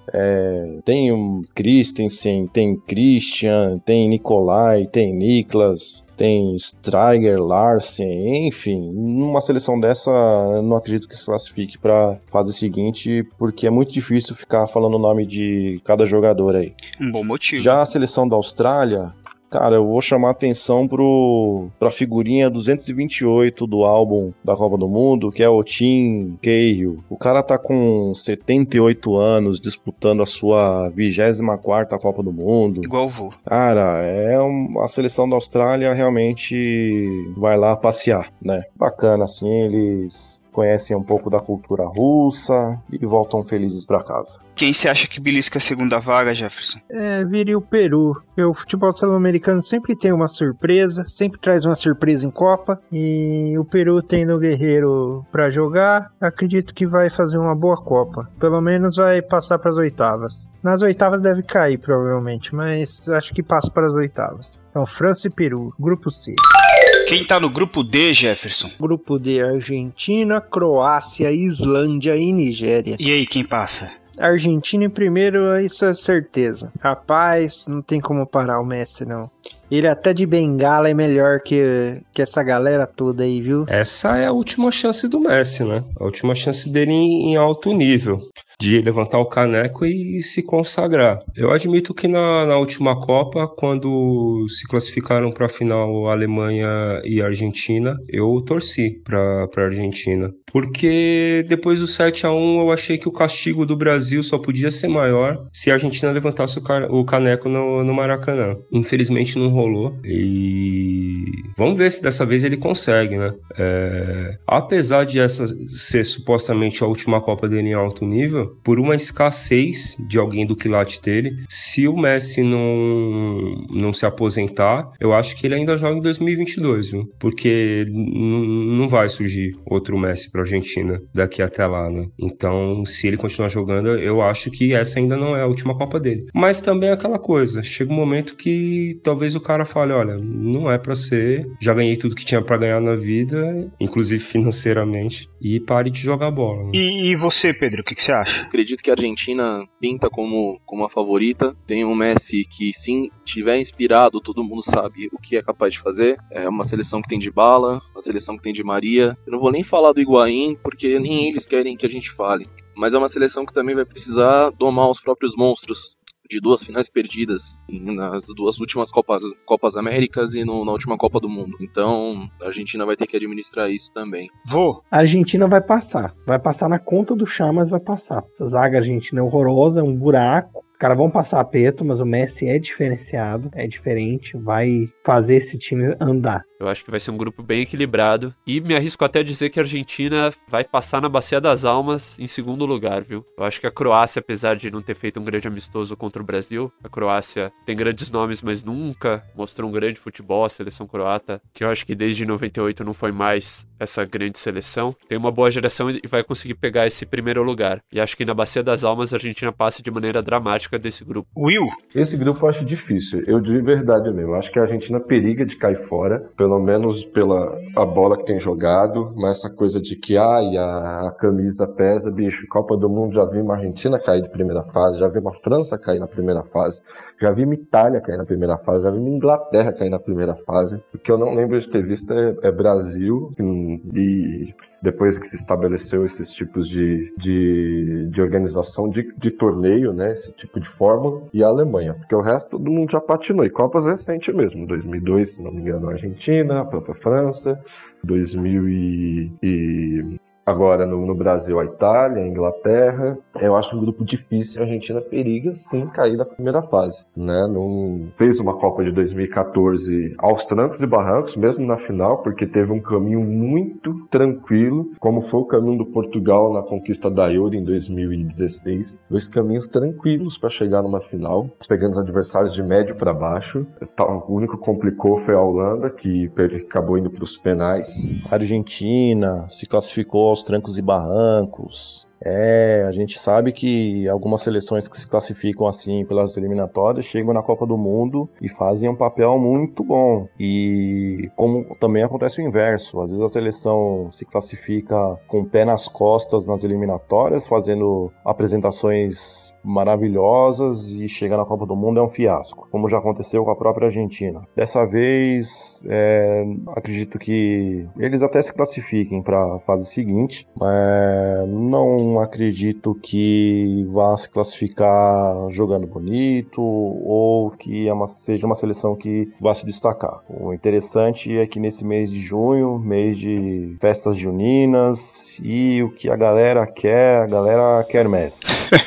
Speaker 10: É, tem o Christensen, tem Christian, tem Nicolai, tem Niklas, tem Stryger, Larsen, enfim, numa seleção dessa eu não acredito que se classifique para fase seguinte, porque é muito difícil ficar falando o nome de cada jogador aí.
Speaker 5: Um bom motivo.
Speaker 10: Já a seleção da Austrália, cara, eu vou chamar atenção pro, pra figurinha duzentos e vinte e oito do álbum da Copa do Mundo, que é o Tim Cahill. O cara tá com setenta e oito anos, disputando a sua vigésima quarta Copa do Mundo.
Speaker 5: Igual o vô.
Speaker 10: Cara, é um, a seleção da Austrália realmente vai lá passear, né? Bacana, assim, eles conhecem um pouco da cultura russa e voltam felizes pra casa.
Speaker 5: Quem você acha que belisca a segunda vaga, Jefferson?
Speaker 9: É, viria o Peru. O futebol sul-americano sempre tem uma surpresa, sempre traz uma surpresa em Copa, e o Peru tendo o Guerreiro pra jogar, acredito que vai fazer uma boa Copa. Pelo menos vai passar pras oitavas. Nas oitavas deve cair, provavelmente, mas acho que passa para as oitavas. Então, França e Peru, grupo C.
Speaker 5: Quem tá no grupo D, Jefferson?
Speaker 9: Grupo D, Argentina, Croácia, Islândia e Nigéria.
Speaker 5: E aí, quem passa?
Speaker 9: Argentina em primeiro, isso é certeza. Rapaz, não tem como parar o Messi, não. Ele até de bengala é melhor que, que essa galera toda aí, viu?
Speaker 6: Essa é a última chance do Messi, né? A última chance dele em, em alto nível. De levantar o caneco e se consagrar. Eu admito que na, na última Copa, quando se classificaram para a final Alemanha e Argentina, eu torci para a Argentina. Porque depois do sete a um eu achei que o castigo do Brasil só podia ser maior se a Argentina levantasse o, ca- o caneco no, no Maracanã. Infelizmente não rolou. E vamos ver se dessa vez ele consegue, né? É... Apesar de essa ser supostamente a última Copa dele em alto nível, por uma escassez de alguém do quilate dele, se o Messi não, não se aposentar, eu acho que ele ainda joga em dois mil e vinte e dois, viu? Porque n- não vai surgir outro Messi para a Argentina daqui até lá, né? Então, se ele continuar jogando, eu acho que essa ainda não é a última Copa dele. Mas também é aquela coisa, chega um momento que talvez o cara fale, olha, não é para ser, já ganhei tudo que tinha para ganhar na vida, inclusive financeiramente, e pare de jogar bola. Né?
Speaker 5: E, e você, Pedro, o que, que você acha?
Speaker 14: Acredito que a Argentina pinta como, como a favorita. Tem um Messi que, se tiver inspirado, todo mundo sabe o que é capaz de fazer. É uma seleção que tem de Bala, uma seleção que tem de Maria. Eu não vou nem falar do Higuaín, porque nem eles querem que a gente fale. Mas é uma seleção que também vai precisar domar os próprios monstros de duas finais perdidas nas duas últimas Copas, Copas Américas e no, na última Copa do Mundo. Então, a Argentina vai ter que administrar isso também.
Speaker 5: Vou.
Speaker 8: A Argentina vai passar. Vai passar na conta do chá, mas vai passar. Essa zaga argentina é horrorosa, é um buraco. Os caras vão passar aperto, mas o Messi é diferenciado, é diferente, vai fazer esse time andar.
Speaker 7: Eu acho que vai ser um grupo bem equilibrado. E me arrisco até a dizer que a Argentina vai passar na Bacia das Almas em segundo lugar, viu? Eu acho que a Croácia, apesar de não ter feito um grande amistoso contra o Brasil, a Croácia tem grandes nomes, mas nunca mostrou um grande futebol, a seleção croata, que eu acho que desde noventa e oito não foi mais essa grande seleção. Tem uma boa geração e vai conseguir pegar esse primeiro lugar. E acho que na Bacia das Almas a Argentina passa de maneira dramática desse grupo.
Speaker 5: Will?
Speaker 1: Esse grupo eu acho difícil, eu de verdade mesmo. Acho que a Argentina periga de cair fora, pelo menos pela a bola que tem jogado, mas essa coisa de que ai, a, a camisa pesa, bicho, Copa do Mundo já vi uma Argentina cair de primeira fase, já vi uma França cair na primeira fase, já vi uma Itália cair na primeira fase, já vi uma Inglaterra cair na primeira fase, o que eu não lembro de ter visto é, é Brasil, e depois que se estabeleceu esses tipos de, de, de organização de, de torneio, né, esse tipo de fórmula, e a Alemanha, porque o resto todo mundo já patinou, e Copas recentes mesmo, dois mil e dois, se não me engano, a Argentina, a própria França, dois mil e... e agora no, no Brasil a Itália, a Inglaterra. Eu acho um grupo difícil, a Argentina periga sim cair da primeira fase, né? Não fez uma Copa de dois mil e catorze aos trancos e barrancos, mesmo na final, porque teve um caminho muito tranquilo, como foi o caminho do Portugal na conquista da Euro em dois mil e dezesseis. Dois caminhos tranquilos para chegar numa final, pegando os adversários de médio para baixo. O único que complicou foi a Holanda, que acabou indo para os penais.
Speaker 10: A Argentina se classificou aos trancos e barrancos. É, a gente sabe que algumas seleções que se classificam assim pelas eliminatórias chegam na Copa do Mundo e fazem um papel muito bom. E como também acontece o inverso, às vezes a seleção se classifica com o pé nas costas nas eliminatórias, fazendo apresentações maravilhosas e chega na Copa do Mundo é um fiasco, como já aconteceu com a própria Argentina. Dessa vez, é, acredito que eles até se classifiquem para a fase seguinte, mas não acredito que vá se classificar jogando bonito ou que é uma, seja uma seleção que vá se destacar. O interessante é que nesse mês de junho, mês de festas juninas, e o que a galera quer, a galera quer Messi.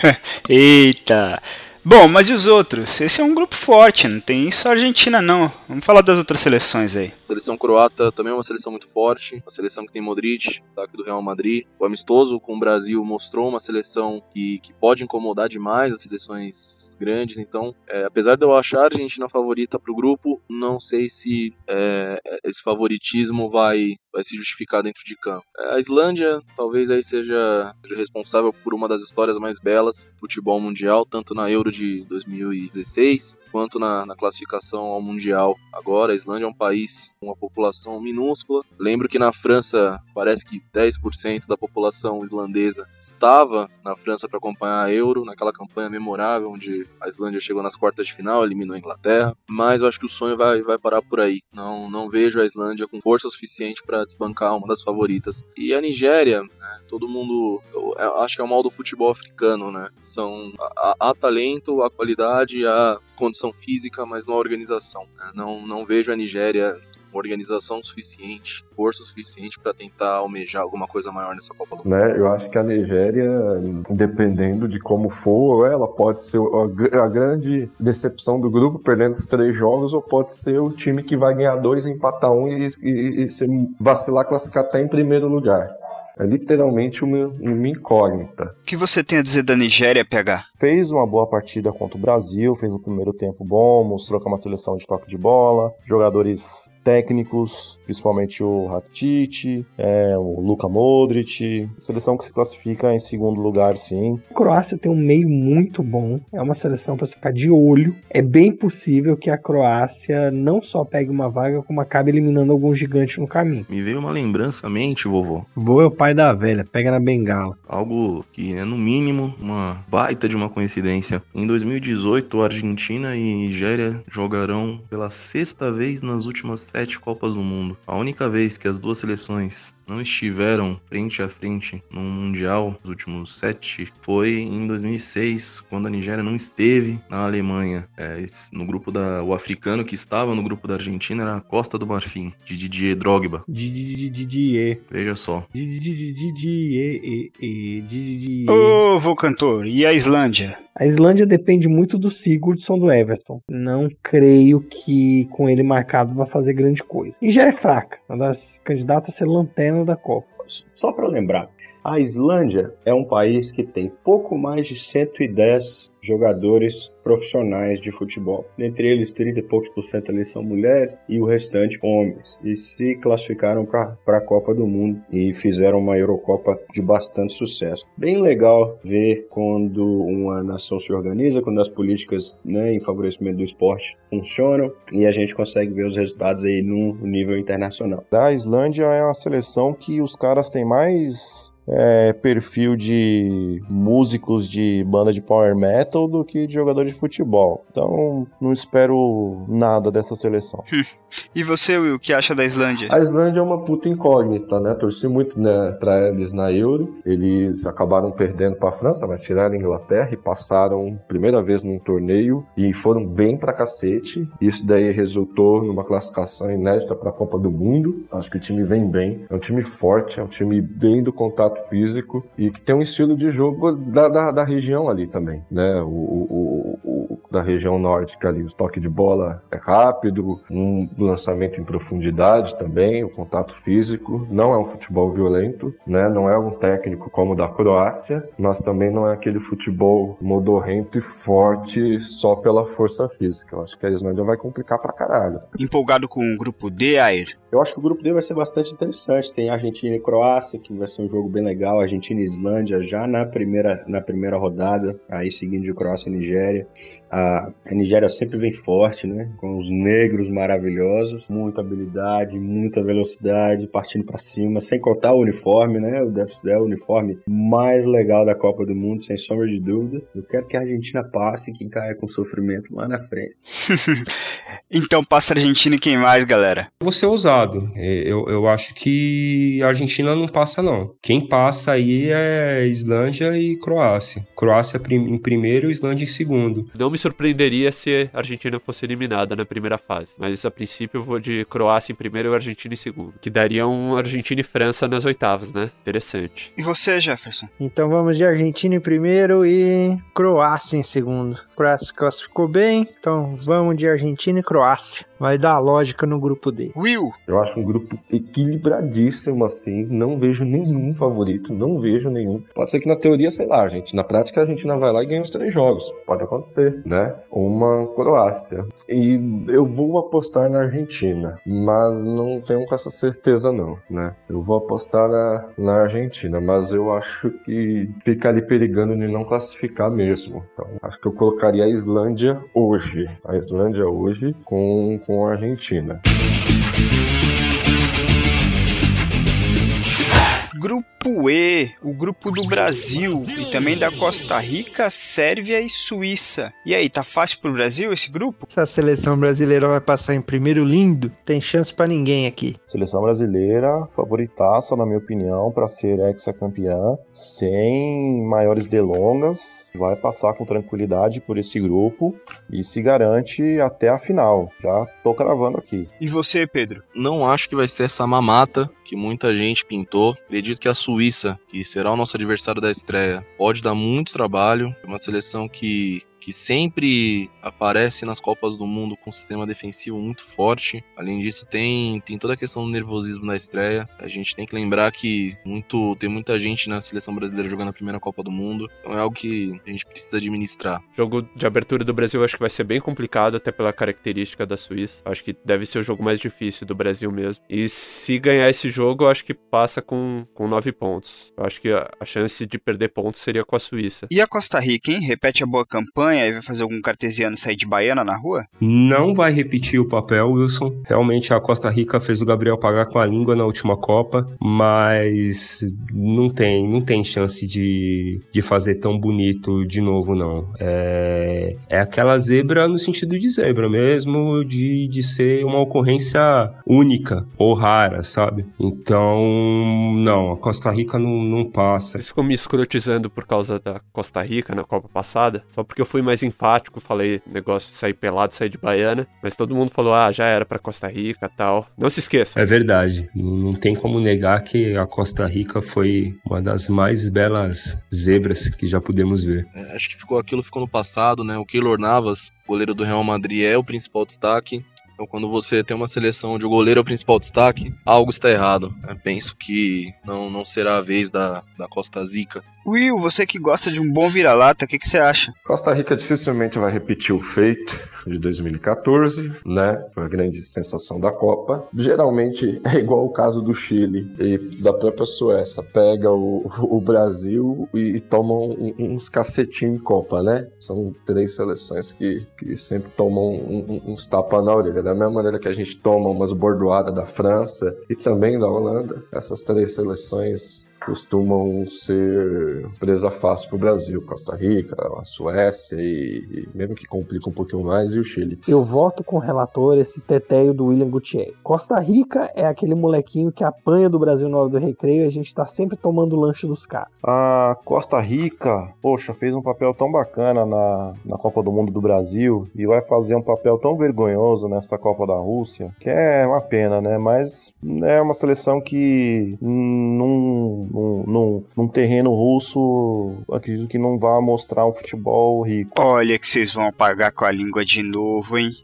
Speaker 5: Eita! Bom, mas e os outros? Esse é um grupo forte, não tem só a Argentina não. Vamos falar das outras seleções aí.
Speaker 14: A seleção croata também é uma seleção muito forte, uma seleção que tem Modric, destaque do Real Madrid. O amistoso com o Brasil mostrou uma seleção que, que pode incomodar demais as seleções grandes, então, é, apesar de eu achar a Argentina favorita para o grupo, não sei se é, esse favoritismo vai, vai se justificar dentro de campo. A Islândia talvez aí seja, seja responsável por uma das histórias mais belas do futebol mundial, tanto na Euro de dois mil e dezesseis, quanto na, na classificação ao Mundial. Agora, a Islândia é um país com uma população minúscula. Lembro que na França, parece que dez por cento da população islandesa estava na França para acompanhar a Euro, naquela campanha memorável, onde a Islândia chegou nas quartas de final, eliminou a Inglaterra. Mas eu acho que o sonho vai, vai parar por aí. Não, não vejo a Islândia com força suficiente para desbancar uma das favoritas. E a Nigéria, né, todo mundo, eu, eu acho que é o mal do futebol africano, né? São, há, há talento, há qualidade, há condição física, mas não há organização. Né? Não, não vejo a Nigéria organização suficiente, força suficiente para tentar almejar alguma coisa maior nessa Copa do Mundo.
Speaker 1: Né? Eu acho que a Nigéria, dependendo de como for, ela pode ser a grande decepção do grupo, perdendo os três jogos, ou pode ser o time que vai ganhar dois, empatar um e, e, e se vacilar, classificar até em primeiro lugar. É literalmente uma, uma incógnita.
Speaker 5: O que você tem a dizer da Nigéria, P H?
Speaker 10: Fez uma boa partida contra o Brasil, fez um primeiro tempo bom, mostrou que é uma seleção de toque de bola, jogadores técnicos, principalmente o Rakitic, é, o Luka Modric, seleção que se classifica em segundo lugar, sim.
Speaker 8: A Croácia tem um meio muito bom, é uma seleção para ficar de olho. É bem possível que a Croácia não só pegue uma vaga, como acabe eliminando algum gigante no caminho.
Speaker 14: Me veio uma lembrança à mente, vovô.
Speaker 8: Vô é o pai da velha, pega na bengala.
Speaker 14: Algo que é, no mínimo, uma baita de uma coincidência. Em dois mil e dezoito, Argentina e Nigéria jogarão pela sexta vez nas últimas sete Copas do Mundo. A única vez que as duas seleções não estiveram frente a frente no Mundial, os últimos sete, foi em dois mil e seis, quando a Nigéria não esteve na Alemanha. É, no grupo da... O africano que estava no grupo da Argentina era a Costa do Marfim, de Didier Drogba.
Speaker 8: Didier.
Speaker 14: Veja só.
Speaker 8: Didier.
Speaker 5: Ô, vô cantor, e a Islândia?
Speaker 8: A Islândia depende muito do Sigurdsson do Everton. Não creio que com ele marcado vai fazer grande coisa. E já é fraca, uma das candidatas a ser lanterna da Copa.
Speaker 11: Só para lembrar, a Islândia é um país que tem pouco mais de cento e dez jogadores profissionais de futebol. Dentre eles, trinta e poucos por cento ali são mulheres e o restante homens. E se classificaram para a Copa do Mundo e fizeram uma Eurocopa de bastante sucesso. Bem legal ver quando uma nação se organiza, quando as políticas, né, em favorecimento do esporte funcionam e a gente consegue ver os resultados aí no nível internacional.
Speaker 10: A Islândia é uma seleção que os caras têm mais é, perfil de músicos de banda de power metal do que de jogador de futebol. Então, não espero nada dessa seleção.
Speaker 5: E você, Will, o que acha da Islândia?
Speaker 1: A Islândia é uma puta incógnita, né? Torci muito, né, pra eles na Euro. Eles acabaram perdendo pra França, mas tiraram a Inglaterra e passaram primeira vez num torneio e foram bem pra cacete. Isso daí resultou numa classificação inédita pra Copa do Mundo. Acho que o time vem bem. É um time forte, é um time bem do contato físico e que tem um estilo de jogo da, da, da região ali também, né? O, o, o, o da região nórdica ali, o toque de bola é rápido, um lançamento em profundidade também, o contato físico, não é um futebol violento, né? Não é um técnico como o da Croácia, mas também não é aquele futebol modorrento e forte só pela força física. Eu acho que a Islândia vai complicar pra caralho.
Speaker 5: Empolgado com o grupo D, Air?
Speaker 11: Eu acho que o grupo D vai ser bastante interessante. Tem Argentina e Croácia, que vai ser um jogo bem legal. Argentina e Islândia já na primeira, na primeira rodada, aí seguindo de Croácia e Nigéria. A, a Nigéria sempre vem forte, né? Com os negros maravilhosos, muita habilidade, muita velocidade, partindo para cima, sem contar o uniforme, né? O Death é o uniforme mais legal da Copa do Mundo, sem sombra de dúvida. Eu quero que a Argentina passe e que caia com sofrimento lá na frente.
Speaker 5: Então passa a Argentina e quem mais, galera?
Speaker 6: Vou ser ousado. Eu, eu acho que a Argentina não passa, não. Quem passa aí é Islândia e Croácia. Croácia em primeiro e Islândia em segundo.
Speaker 7: Não me surpreenderia se a Argentina fosse eliminada na primeira fase. Mas a princípio eu vou de Croácia em primeiro e Argentina em segundo. Que daria um Argentina e França nas oitavas, né? Interessante.
Speaker 5: E você, Jefferson?
Speaker 9: Então vamos de Argentina em primeiro e Croácia em segundo. Croácia classificou bem, então vamos de Argentina e Croácia. Vai dar lógica no grupo D.
Speaker 5: Will?
Speaker 1: Eu acho um grupo equilibradíssimo, assim. Não vejo nenhum favorito, não vejo nenhum. Pode ser que na teoria, sei lá, gente. Na prática, a Argentina vai lá e ganha os três jogos. Pode acontecer, né? Uma Croácia. E eu vou apostar na Argentina, mas não tenho com essa certeza, não, né? Eu vou apostar na, na Argentina, mas eu acho que fica ali perigando de não classificar mesmo. Então, acho que eu colocaria a Islândia hoje. A Islândia hoje com, com a Argentina.
Speaker 5: Grupo E, o grupo do Brasil e também da Costa Rica, Sérvia e Suíça. E aí, tá fácil pro Brasil esse grupo?
Speaker 9: Se a seleção brasileira vai passar em primeiro lindo, tem chance pra ninguém aqui.
Speaker 10: Seleção brasileira, favoritaça, na minha opinião, para ser hexacampeã, sem maiores delongas, vai passar com tranquilidade por esse grupo e se garante até a final. Já tô cravando aqui.
Speaker 5: E você, Pedro?
Speaker 14: Não acho que vai ser essa mamata que muita gente pintou. Acredito que a Suíça, que será o nosso adversário da estreia, pode dar muito trabalho. É uma seleção que... que sempre aparece nas Copas do Mundo com um sistema defensivo muito forte. Além disso, tem, tem toda a questão do nervosismo na estreia. A gente tem que lembrar que muito, tem muita gente na seleção brasileira jogando a primeira Copa do Mundo. Então é algo que a gente precisa administrar.
Speaker 7: O jogo de abertura do Brasil acho que vai ser bem complicado, até pela característica da Suíça. Acho que deve ser o jogo mais difícil do Brasil mesmo. E se ganhar esse jogo, eu acho que passa com, com nove pontos. Eu acho que a, a chance de perder pontos seria com a Suíça.
Speaker 5: E a Costa Rica, hein? Repete a boa campanha e vai fazer algum cartesiano sair de baiana na rua?
Speaker 6: Não vai repetir o papel, Wilson. Realmente a Costa Rica fez o Gabriel pagar com a língua na última Copa, mas não tem, não tem chance de, de fazer tão bonito de novo, não. É, é aquela zebra no sentido de zebra mesmo, de, de ser uma ocorrência única ou rara, sabe? Então, não, a Costa Rica não, não passa.
Speaker 7: Isso ficou me escrotizando por causa da Costa Rica na Copa passada, só porque eu fui mais enfático, falei negócio de sair pelado, sair de baiana, mas todo mundo falou, ah, já era pra Costa Rica e tal. Não se esqueça.
Speaker 6: É verdade, não tem como negar que a Costa Rica foi uma das mais belas zebras que já pudemos ver.
Speaker 14: É, acho que ficou, aquilo ficou no passado, né? O Keylor Navas, goleiro do Real Madrid, é o principal destaque. Então, quando você tem uma seleção onde o goleiro é o principal destaque, algo está errado. Eu penso que não, não será a vez da, da Costa Rica.
Speaker 5: Will, você que gosta de um bom vira-lata, o que, que você acha?
Speaker 1: Costa Rica dificilmente vai repetir o feito de dois mil e catorze, né? Foi a grande sensação da Copa. Geralmente é igual o caso do Chile e da própria Suécia. Pega o, o Brasil e tomam uns cacetinhos em Copa, né? São três seleções que, que sempre tomam um, uns tapas na orelha. Da mesma maneira que a gente toma umas bordoadas da França e também da Holanda, essas três seleções costumam ser presa fácil para o Brasil, Costa Rica, a Suécia e, e mesmo que complica um pouquinho mais, e o Chile.
Speaker 8: Eu voto com o relator esse teteio do William Gutierrez. Costa Rica é aquele molequinho que apanha do Brasil na hora do recreio e a gente tá sempre tomando o lanche dos caras.
Speaker 10: A Costa Rica, poxa, fez um papel tão bacana na, na Copa do Mundo do Brasil e vai fazer um papel tão vergonhoso nessa Copa da Rússia, que é uma pena, né? Mas é uma seleção que não... Num, num, num terreno russo, acredito que não vai mostrar um futebol rico.
Speaker 5: Olha que vocês vão apagar com a língua de novo, hein?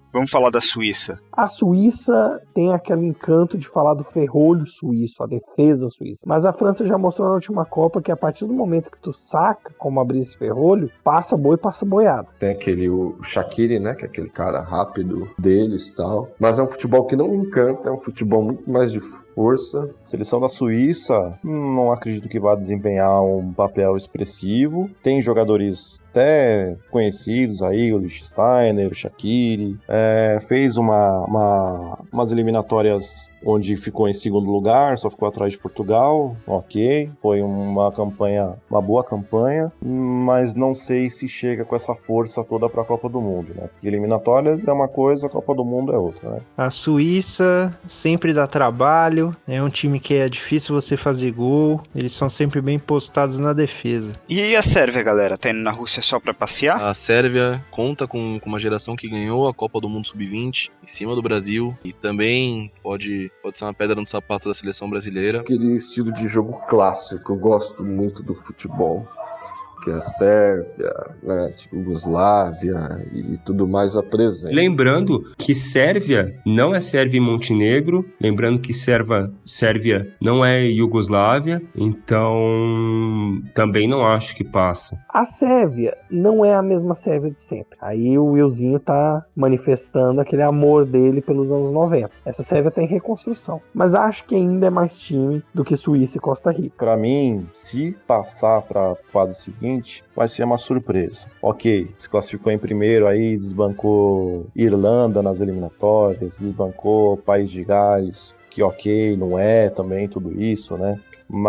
Speaker 5: Vamos falar da Suíça.
Speaker 8: A Suíça tem aquele encanto de falar do ferrolho suíço, a defesa suíça. Mas a França já mostrou na última Copa que a partir do momento que tu saca como abrir esse ferrolho, passa boi, passa boiada.
Speaker 1: Tem aquele, o Shaqiri, né, que é aquele cara rápido deles e tal. Mas é um futebol que não me encanta, é um futebol muito mais de força.
Speaker 10: A seleção da Suíça, não acredito que vá desempenhar um papel expressivo. Tem jogadores até conhecidos aí, o Lichtsteiner, o Shaqiri. É, fez uma, uma, umas eliminatórias onde ficou em segundo lugar, só ficou atrás de Portugal. Ok, foi uma campanha, uma boa campanha, mas não sei se chega com essa força toda para a Copa do Mundo, né? Porque eliminatórias é uma coisa, a Copa do Mundo é outra, né?
Speaker 9: A Suíça sempre dá trabalho, é um time que é difícil você fazer gol, eles são sempre bem postados na defesa.
Speaker 5: E a Sérvia, galera? Tá indo na Rússia só pra passear?
Speaker 14: A Sérvia conta com, com uma geração que ganhou a Copa do Mundo sub vinte em cima do Brasil e também pode, pode ser uma pedra no sapato da seleção brasileira.
Speaker 1: Aquele estilo de jogo clássico, eu gosto muito do futebol, que a Sérvia, né, tipo, Yugoslávia e tudo mais apresenta.
Speaker 6: Lembrando que Sérvia não é Sérvia e Montenegro, lembrando que Sérvia, Sérvia não é Iugoslávia, então também não acho que passa.
Speaker 8: A Sérvia não é a mesma Sérvia de sempre. Aí o Willzinho tá manifestando aquele amor dele pelos anos noventa. Essa Sérvia tá em reconstrução, mas acho que ainda é mais time do que Suíça e Costa Rica.
Speaker 10: Para mim, se passar para a fase seguinte, vai ser uma surpresa. Ok, se classificou em primeiro aí, desbancou Irlanda nas eliminatórias, desbancou País de Gales, que ok, não é também tudo isso, né?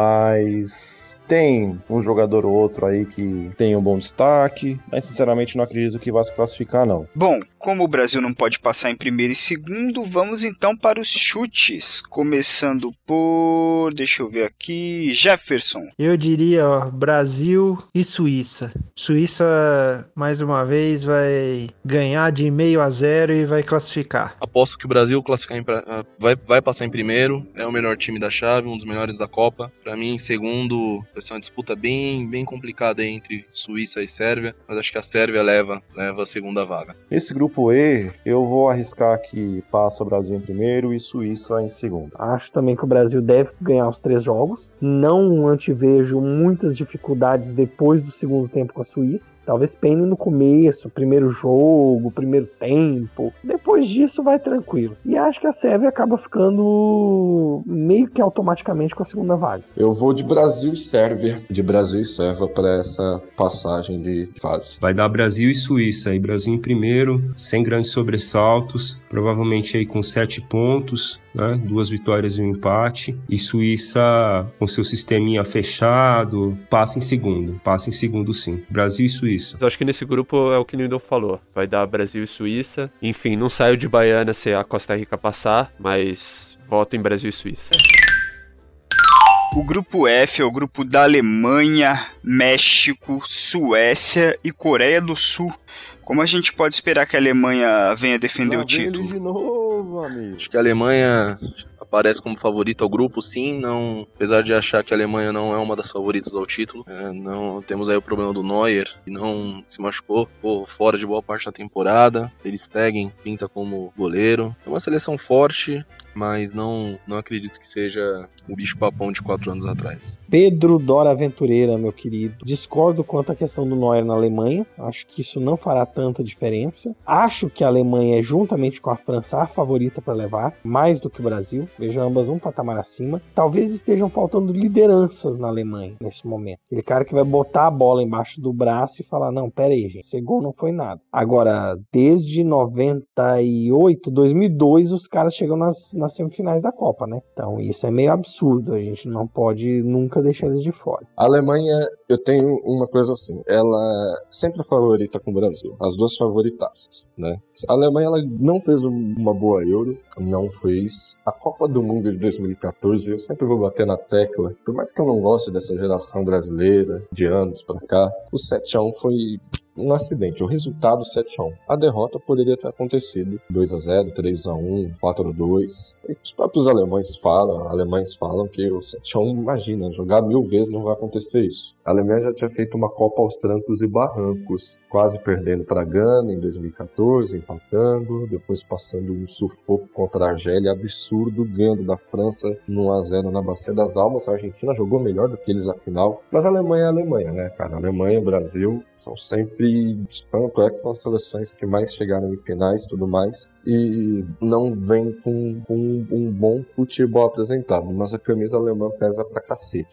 Speaker 10: Mas tem um jogador ou outro aí que tem um bom destaque, mas sinceramente não acredito que vá se classificar, não.
Speaker 5: Bom, como o Brasil não pode passar em primeiro e segundo, vamos então para os chutes. Começando por... deixa eu ver aqui... Jefferson.
Speaker 9: Eu diria, ó, Brasil e Suíça. Suíça, mais uma vez, vai ganhar de meio a zero e vai classificar.
Speaker 14: Aposto que o Brasil classificar em pra... vai, vai passar em primeiro, é o melhor time da chave, um dos melhores da Copa. Para mim, em segundo... vai ser uma disputa bem, bem complicada entre Suíça e Sérvia, mas acho que a Sérvia leva, leva a segunda vaga.
Speaker 10: Esse grupo E, eu vou arriscar que passa o Brasil em primeiro e Suíça em segundo.
Speaker 8: Acho também que o Brasil deve ganhar os três jogos. Não antevejo muitas dificuldades depois do segundo tempo com a Suíça. Talvez pene no começo, primeiro jogo, primeiro tempo. Depois disso vai tranquilo. E acho que a Sérvia acaba ficando meio que automaticamente com a segunda vaga.
Speaker 1: Eu vou de Brasil e Sérvia, de Brasil e Sérvia para essa passagem de fase.
Speaker 6: Vai dar Brasil e Suíça, e Brasil em primeiro, sem grandes sobressaltos, provavelmente aí com sete pontos, né? Duas vitórias e um empate, e Suíça com seu sisteminha fechado, passa em segundo, passa em segundo sim, Brasil e Suíça.
Speaker 7: Eu acho que nesse grupo é o que o Lindon falou, vai dar Brasil e Suíça, enfim, não saiu de Baiana se a Costa Rica passar, mas voto em Brasil e Suíça.
Speaker 5: O grupo F é o grupo da Alemanha, México, Suécia e Coreia do Sul. Como a gente pode esperar que a Alemanha venha defender
Speaker 10: Lá
Speaker 5: o título?
Speaker 10: De novo, amigo.
Speaker 14: Acho que a Alemanha aparece como favorita ao grupo, sim, não, apesar de achar que a Alemanha não é uma das favoritas ao título, é, não temos aí o problema do Neuer, que não se machucou, ficou fora de boa parte da temporada, Ter Stegen pinta como goleiro, é uma seleção forte, mas não, não acredito que seja o bicho papão de quatro anos atrás.
Speaker 8: Pedro Dora Aventureira, meu querido, discordo quanto à questão do Neuer na Alemanha, acho que isso não fará tanta diferença, acho que a Alemanha é juntamente com a França a favorita para levar, mais do que o Brasil, vejo ambas um patamar acima, talvez estejam faltando lideranças na Alemanha nesse momento, aquele cara que vai botar a bola embaixo do braço e falar, não, pera aí gente, esse gol não foi nada. Agora, desde noventa e oito, dois mil e dois, os caras chegam nas, nas semifinais da Copa, né? Então isso é meio absurdo, a gente não pode nunca deixar eles de fora.
Speaker 1: A Alemanha, eu tenho uma coisa assim, ela sempre é favorita com o Brasil, as duas favoritaças, né? A Alemanha, ela não fez uma boa Euro, não fez. A Copa do Mundo de dois mil e catorze, eu sempre vou bater na tecla, por mais que eu não goste dessa geração brasileira, de anos pra cá, o sete a um foi um acidente. O resultado sete a um. A derrota poderia ter acontecido dois a zero, três a um, quatro a dois. E os próprios alemães falam, alemães falam que o sete a um, imagina, jogar mil vezes não vai acontecer isso. A Alemanha já tinha feito uma Copa aos trancos e barrancos, quase perdendo para a Gana em dois mil e catorze, empatando, depois passando um sufoco contra a Argélia absurdo, ganhando da França no um a zero na Bacia das Almas. A Argentina jogou melhor do que eles afinal, mas a Alemanha é a Alemanha, né, cara? A Alemanha e o Brasil são sempre, tanto é que são as seleções que mais chegaram em finais e tudo mais, e não vem com, com um bom futebol apresentado, mas a camisa alemã pesa pra cacete.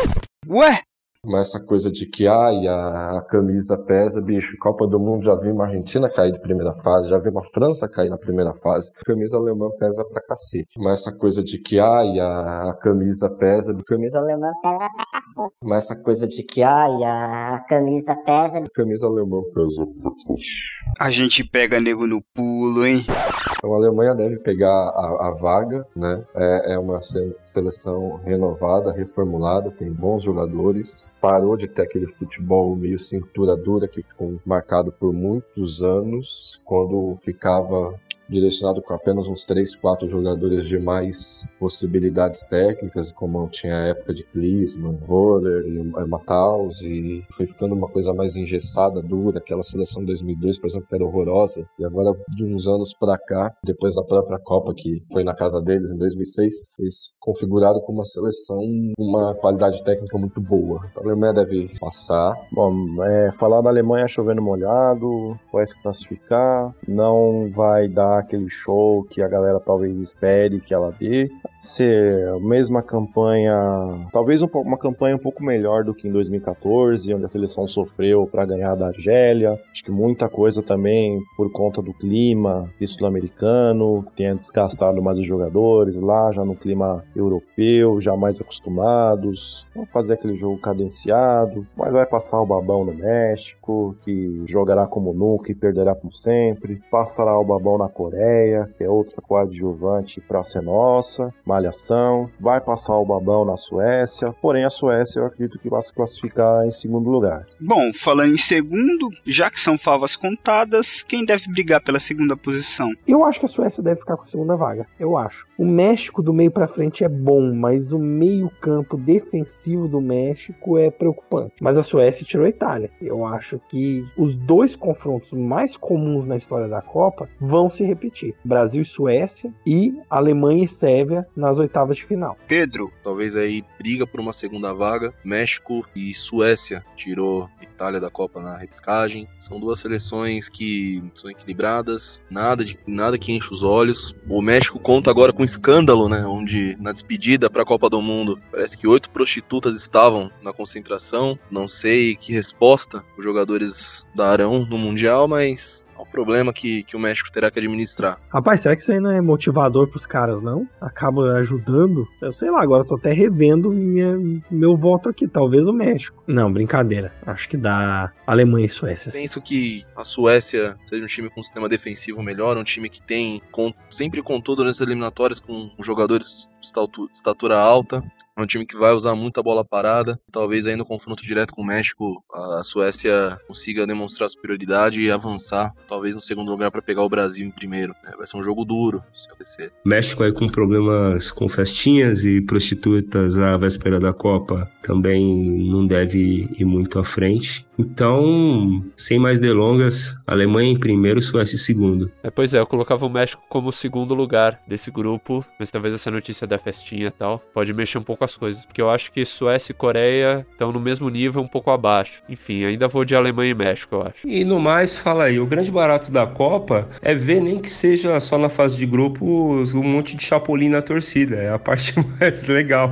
Speaker 5: Ué?
Speaker 1: Mas essa coisa de que ai, a, a camisa pesa, bicho, Copa do Mundo já vi uma Argentina cair de primeira fase, já vi uma França cair na primeira fase, a camisa alemã pesa pra cacete. Mas essa coisa de que ai, a, a camisa pesa, a camisa alemã pesa pra cacete. Mas essa coisa de que ai, a, a camisa pesa, a camisa alemã pesa pra cacete.
Speaker 5: A gente pega nego no pulo, hein?
Speaker 1: Então a Alemanha deve pegar a, a vaga, né? É, é uma seleção renovada, reformulada, tem bons jogadores. Parou de ter aquele futebol meio cintura dura que ficou marcado por muitos anos, quando ficava direcionado com apenas uns três, quatro jogadores de mais possibilidades técnicas, como tinha a época de Klinsmann, Voller e Matthaus, e foi ficando uma coisa mais engessada, dura. Aquela seleção de dois mil e dois, por exemplo, que era horrorosa, e agora de uns anos pra cá, depois da própria Copa, que foi na casa deles em dois mil e seis, eles configuraram como uma seleção com uma qualidade técnica muito boa. A Alemanha deve passar.
Speaker 10: Bom, é, falar da Alemanha chovendo molhado, vai se classificar, não vai dar aquele show que a galera talvez espere que ela dê. Ser a mesma campanha, talvez um, uma campanha um pouco melhor do que em dois mil e catorze, onde a seleção sofreu para ganhar da Argélia. Acho que muita coisa também por conta do clima sul-americano, que tenha desgastado mais os jogadores lá, já no clima europeu, já mais acostumados. Vamos fazer aquele jogo cadenciado, mas vai passar o babão no México, que jogará como nunca e perderá como sempre. Passará o babão na Coreia, que é outra coadjuvante pra ser nossa, malhação. Vai passar o babão na Suécia, porém a Suécia eu acredito que vai se classificar em segundo lugar.
Speaker 5: Bom, falando em segundo, já que são favas contadas, quem deve brigar pela segunda posição?
Speaker 8: Eu acho que a Suécia deve ficar com a segunda vaga, eu acho. O México do meio pra frente é bom, mas o meio campo defensivo do México é preocupante. Mas a Suécia tirou a Itália. Eu acho que os dois confrontos mais comuns na história da Copa vão se repetir. Brasil e Suécia e Alemanha e Sérvia nas oitavas de final.
Speaker 5: Pedro.
Speaker 14: Talvez aí briga por uma segunda vaga. México e Suécia tirou Itália da Copa na repescagem. São duas seleções que são equilibradas, nada, de, nada que enche os olhos. O México conta agora com um escândalo, né? Onde na despedida para a Copa do Mundo parece que oito prostitutas estavam na concentração. Não sei que resposta os jogadores darão no Mundial, mas é um problema que, que o México terá que administrar.
Speaker 8: Rapaz, será que isso aí não é motivador pros caras, não? Acaba ajudando? Eu sei lá, agora eu tô até revendo minha, meu voto aqui. Talvez o México. Não, brincadeira. Acho que dá Alemanha e Suécia.
Speaker 14: Penso que a Suécia seja um time com um sistema defensivo melhor, um time que tem, com, sempre contou durante as eliminatórias com jogadores de estatura alta. É um time que vai usar muita bola parada. Talvez aí no confronto direto com o México, a Suécia consiga demonstrar superioridade e avançar, talvez no segundo lugar, para pegar o Brasil em primeiro. Vai ser um jogo duro, se acontecer.
Speaker 6: México aí com problemas com festinhas e prostitutas à véspera da Copa também não deve ir muito à frente. Então, sem mais delongas, Alemanha em primeiro, Suécia em segundo.
Speaker 7: É, pois é, eu colocava o México como segundo lugar desse grupo, mas talvez essa notícia da festinha e tal pode mexer um pouco as coisas, porque eu acho que Suécia e Coreia estão no mesmo nível, um pouco abaixo. Enfim, ainda vou de Alemanha e México, eu acho.
Speaker 6: E no mais, fala aí, o grande barato da Copa é ver, nem que seja só na fase de grupos, um monte de chapolim na torcida, é a parte mais legal.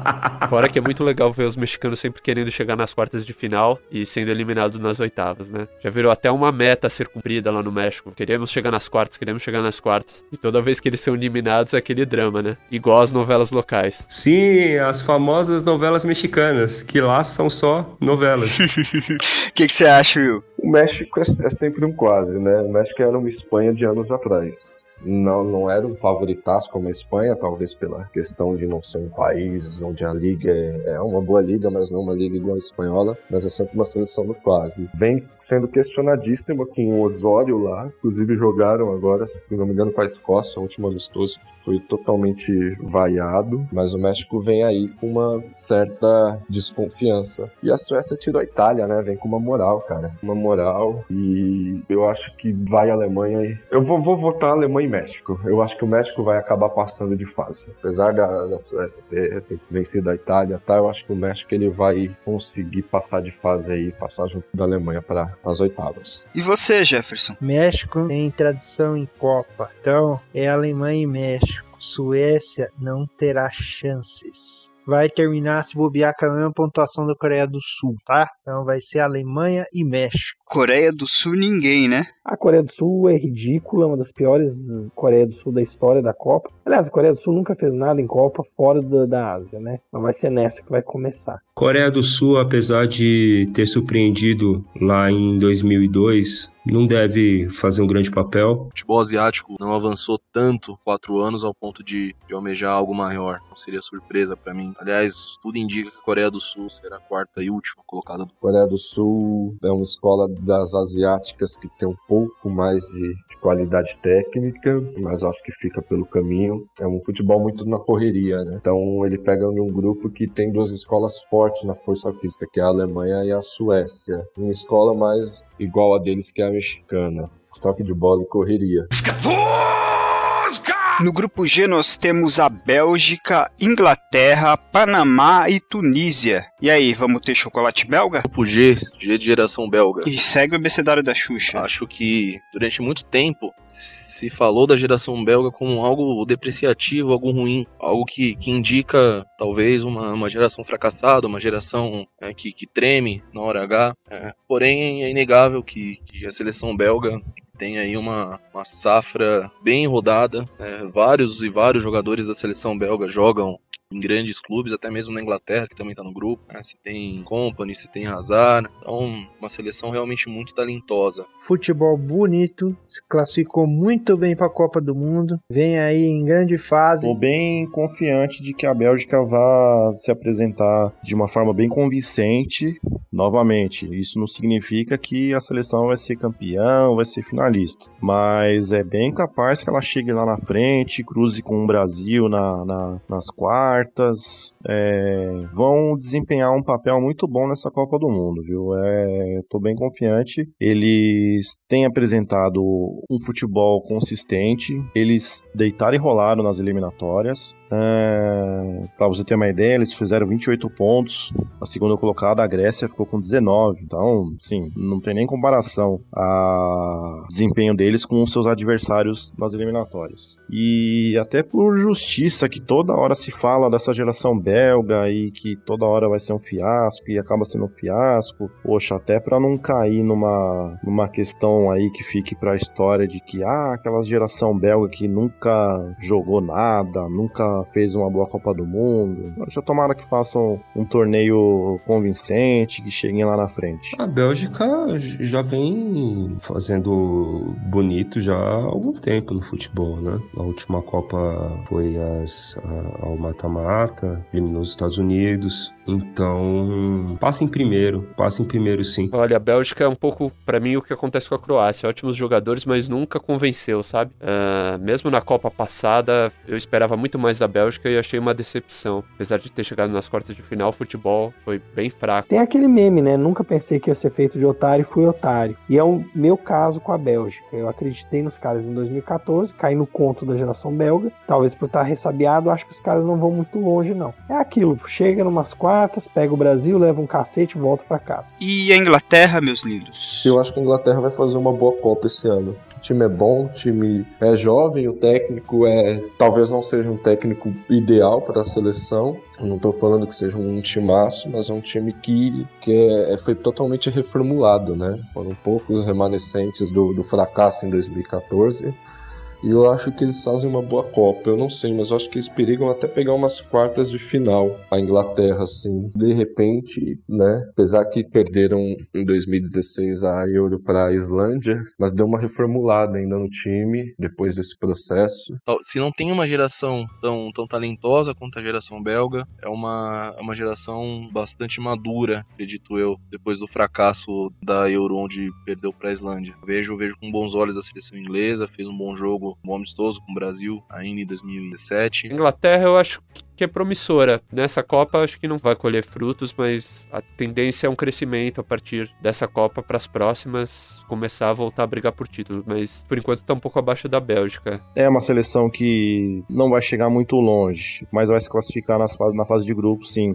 Speaker 7: Fora que é muito legal ver os mexicanos sempre querendo chegar nas quartas de final e sendo eliminados nas oitavas, né? Já virou até uma meta a ser cumprida lá no México. Queremos chegar nas quartas, queremos chegar nas quartas. E toda vez que eles são eliminados é aquele drama, né? Igual as novelas locais.
Speaker 6: Sim, as famosas novelas mexicanas, que lá são só novelas.
Speaker 5: O que você acha, Will?
Speaker 1: O México é, é sempre um quase, né? O México era uma Espanha de anos atrás. Não, não era um favoritaço como a Espanha, talvez pela questão de não ser um país onde a liga é, é uma boa liga, mas não uma liga igual a espanhola, mas é sempre uma seleção do quase. Vem sendo questionadíssima com o Osório lá, inclusive jogaram agora, se não me engano, com a Escócia, o último amistoso, que foi totalmente vaiado, mas o México vem aí com uma certa desconfiança. E a Suécia tirou a Itália, né? Vem com uma moral, cara. Uma moral, e eu acho que vai a Alemanha e... Eu vou, vou votar Alemanha e México. Eu acho que o México vai acabar passando de fase. Apesar da, da Suécia ter, ter vencido a Itália, tá? Eu acho que o México ele vai conseguir passar de fase aí, passar junto da Alemanha para as oitavas.
Speaker 5: E você, Jefferson?
Speaker 9: México tem tradição em Copa, então é Alemanha e México. Suécia não terá chances. Vai terminar, se bobear, com a mesma pontuação da Coreia do Sul, tá? Então vai ser Alemanha e México.
Speaker 5: Coreia do Sul ninguém, né?
Speaker 8: A Coreia do Sul é ridícula, uma das piores Coreia do Sul da história da Copa. Aliás, a Coreia do Sul nunca fez nada em Copa fora da, da Ásia, né? Então vai ser nessa que vai começar.
Speaker 6: Coreia do Sul, apesar de ter surpreendido lá em dois mil e dois, não deve fazer um grande papel.
Speaker 14: O futebol asiático não avançou tanto quatro anos ao ponto de, de almejar algo maior. Não seria surpresa pra mim. Aliás, tudo indica que a Coreia do Sul será a quarta e última colocada.
Speaker 1: Coreia do Sul é uma escola das asiáticas que tem um pouco mais de, de qualidade técnica, mas acho que fica pelo caminho. É um futebol muito na correria, né? Então ele pega em um grupo que tem duas escolas fortes na força física, que é a Alemanha e a Suécia. Uma escola mais igual a deles, que é a mexicana. Toque de bola e correria.
Speaker 5: No grupo G nós temos a Bélgica, Inglaterra, Panamá e Tunísia. E aí, vamos ter chocolate belga?
Speaker 14: Grupo G, G de geração belga.
Speaker 5: E segue o abecedário da Xuxa.
Speaker 14: Acho que durante muito tempo se falou da geração belga como algo depreciativo, algo ruim, algo que, que indica talvez uma, uma geração fracassada, uma geração é, que, que treme na hora H. É, porém é inegável que, que a seleção belga tem aí uma, uma safra bem rodada, é, vários e vários jogadores da seleção belga jogam em grandes clubes, até mesmo na Inglaterra, que também está no grupo, né? Você tem Kompany, você tem Hazard, então uma seleção realmente muito talentosa.
Speaker 9: Futebol bonito, se classificou muito bem para a Copa do Mundo, vem aí em grande fase.
Speaker 10: Estou bem confiante de que a Bélgica vá se apresentar de uma forma bem convincente novamente. Isso não significa que a seleção vai ser campeão, vai ser finalista, mas é bem capaz que ela chegue lá na frente, cruze com o Brasil na, na, nas quartas. É, vão desempenhar um papel muito bom nessa Copa do Mundo, viu? É, tô bem confiante. Eles têm apresentado um futebol consistente. Eles deitaram e rolaram nas eliminatórias. É, para você ter uma ideia, eles fizeram vinte e oito pontos. A segunda colocada, a Grécia, ficou com dezenove. Então, sim, não tem nem comparação a desempenho deles com os seus adversários nas eliminatórias. E até por justiça, que toda hora se fala dessa geração belga e que toda hora vai ser um fiasco e acaba sendo um fiasco. Poxa, até para não cair numa, numa questão aí que fique pra história de que ah, aquela geração belga que nunca jogou nada, nunca fez uma boa Copa do Mundo. Já tomara que façam um torneio convincente, que cheguem lá na frente.
Speaker 6: A Bélgica já vem fazendo bonito já há algum tempo no futebol, né? A última Copa foi as, a, ao mata-mata, eliminou os Estados Unidos. Então, passa em primeiro, passa em primeiro sim.
Speaker 7: Olha, a Bélgica é um pouco, pra mim, o que acontece com a Croácia. Ótimos jogadores, mas nunca convenceu, sabe? Uh, mesmo na Copa passada, eu esperava muito mais da Bélgica e achei uma decepção. Apesar de ter chegado nas quartas de final, o futebol foi bem fraco.
Speaker 8: Tem aquele meme, né? Nunca pensei que ia ser feito de otário e fui otário. E é o meu caso com a Bélgica. Eu acreditei nos caras em dois mil e catorze, caí no conto da geração belga. Talvez por estar ressabiado, acho que os caras não vão muito longe, não. É aquilo, chega numas quartas, pega o Brasil, leva um cacete e volta pra casa.
Speaker 5: E a Inglaterra, meus lindos?
Speaker 1: Eu acho que a Inglaterra vai fazer uma boa Copa esse ano. O time é bom, o time é jovem, o técnico é talvez não seja um técnico ideal para a seleção. Eu não estou falando que seja um timaço, mas é um time que, que é, foi totalmente reformulado, né? Foram poucos remanescentes do, do fracasso em dois mil e catorze. E eu acho que eles fazem uma boa Copa. Eu não sei, mas eu acho que eles perigam até pegar umas quartas de final. A Inglaterra, assim, de repente, né? Apesar que perderam em dois mil e dezesseis a Euro pra Islândia, mas deu uma reformulada ainda no time depois desse processo.
Speaker 14: Se não tem uma geração tão, tão talentosa quanto a geração belga, é uma, é uma geração bastante madura, acredito eu, depois do fracasso da Euro, onde perdeu para a Islândia. Vejo, vejo com bons olhos a seleção inglesa, fez um bom jogo, um bom amistoso com o Brasil ainda em dois mil e dezessete.
Speaker 7: Inglaterra, eu acho que é promissora. Nessa Copa, acho que não vai colher frutos, mas a tendência é um crescimento a partir dessa Copa para as próximas começar a voltar a brigar por título, mas por enquanto está um pouco abaixo da Bélgica.
Speaker 10: É uma seleção que não vai chegar muito longe, mas vai se classificar nas, na fase de grupo, sim.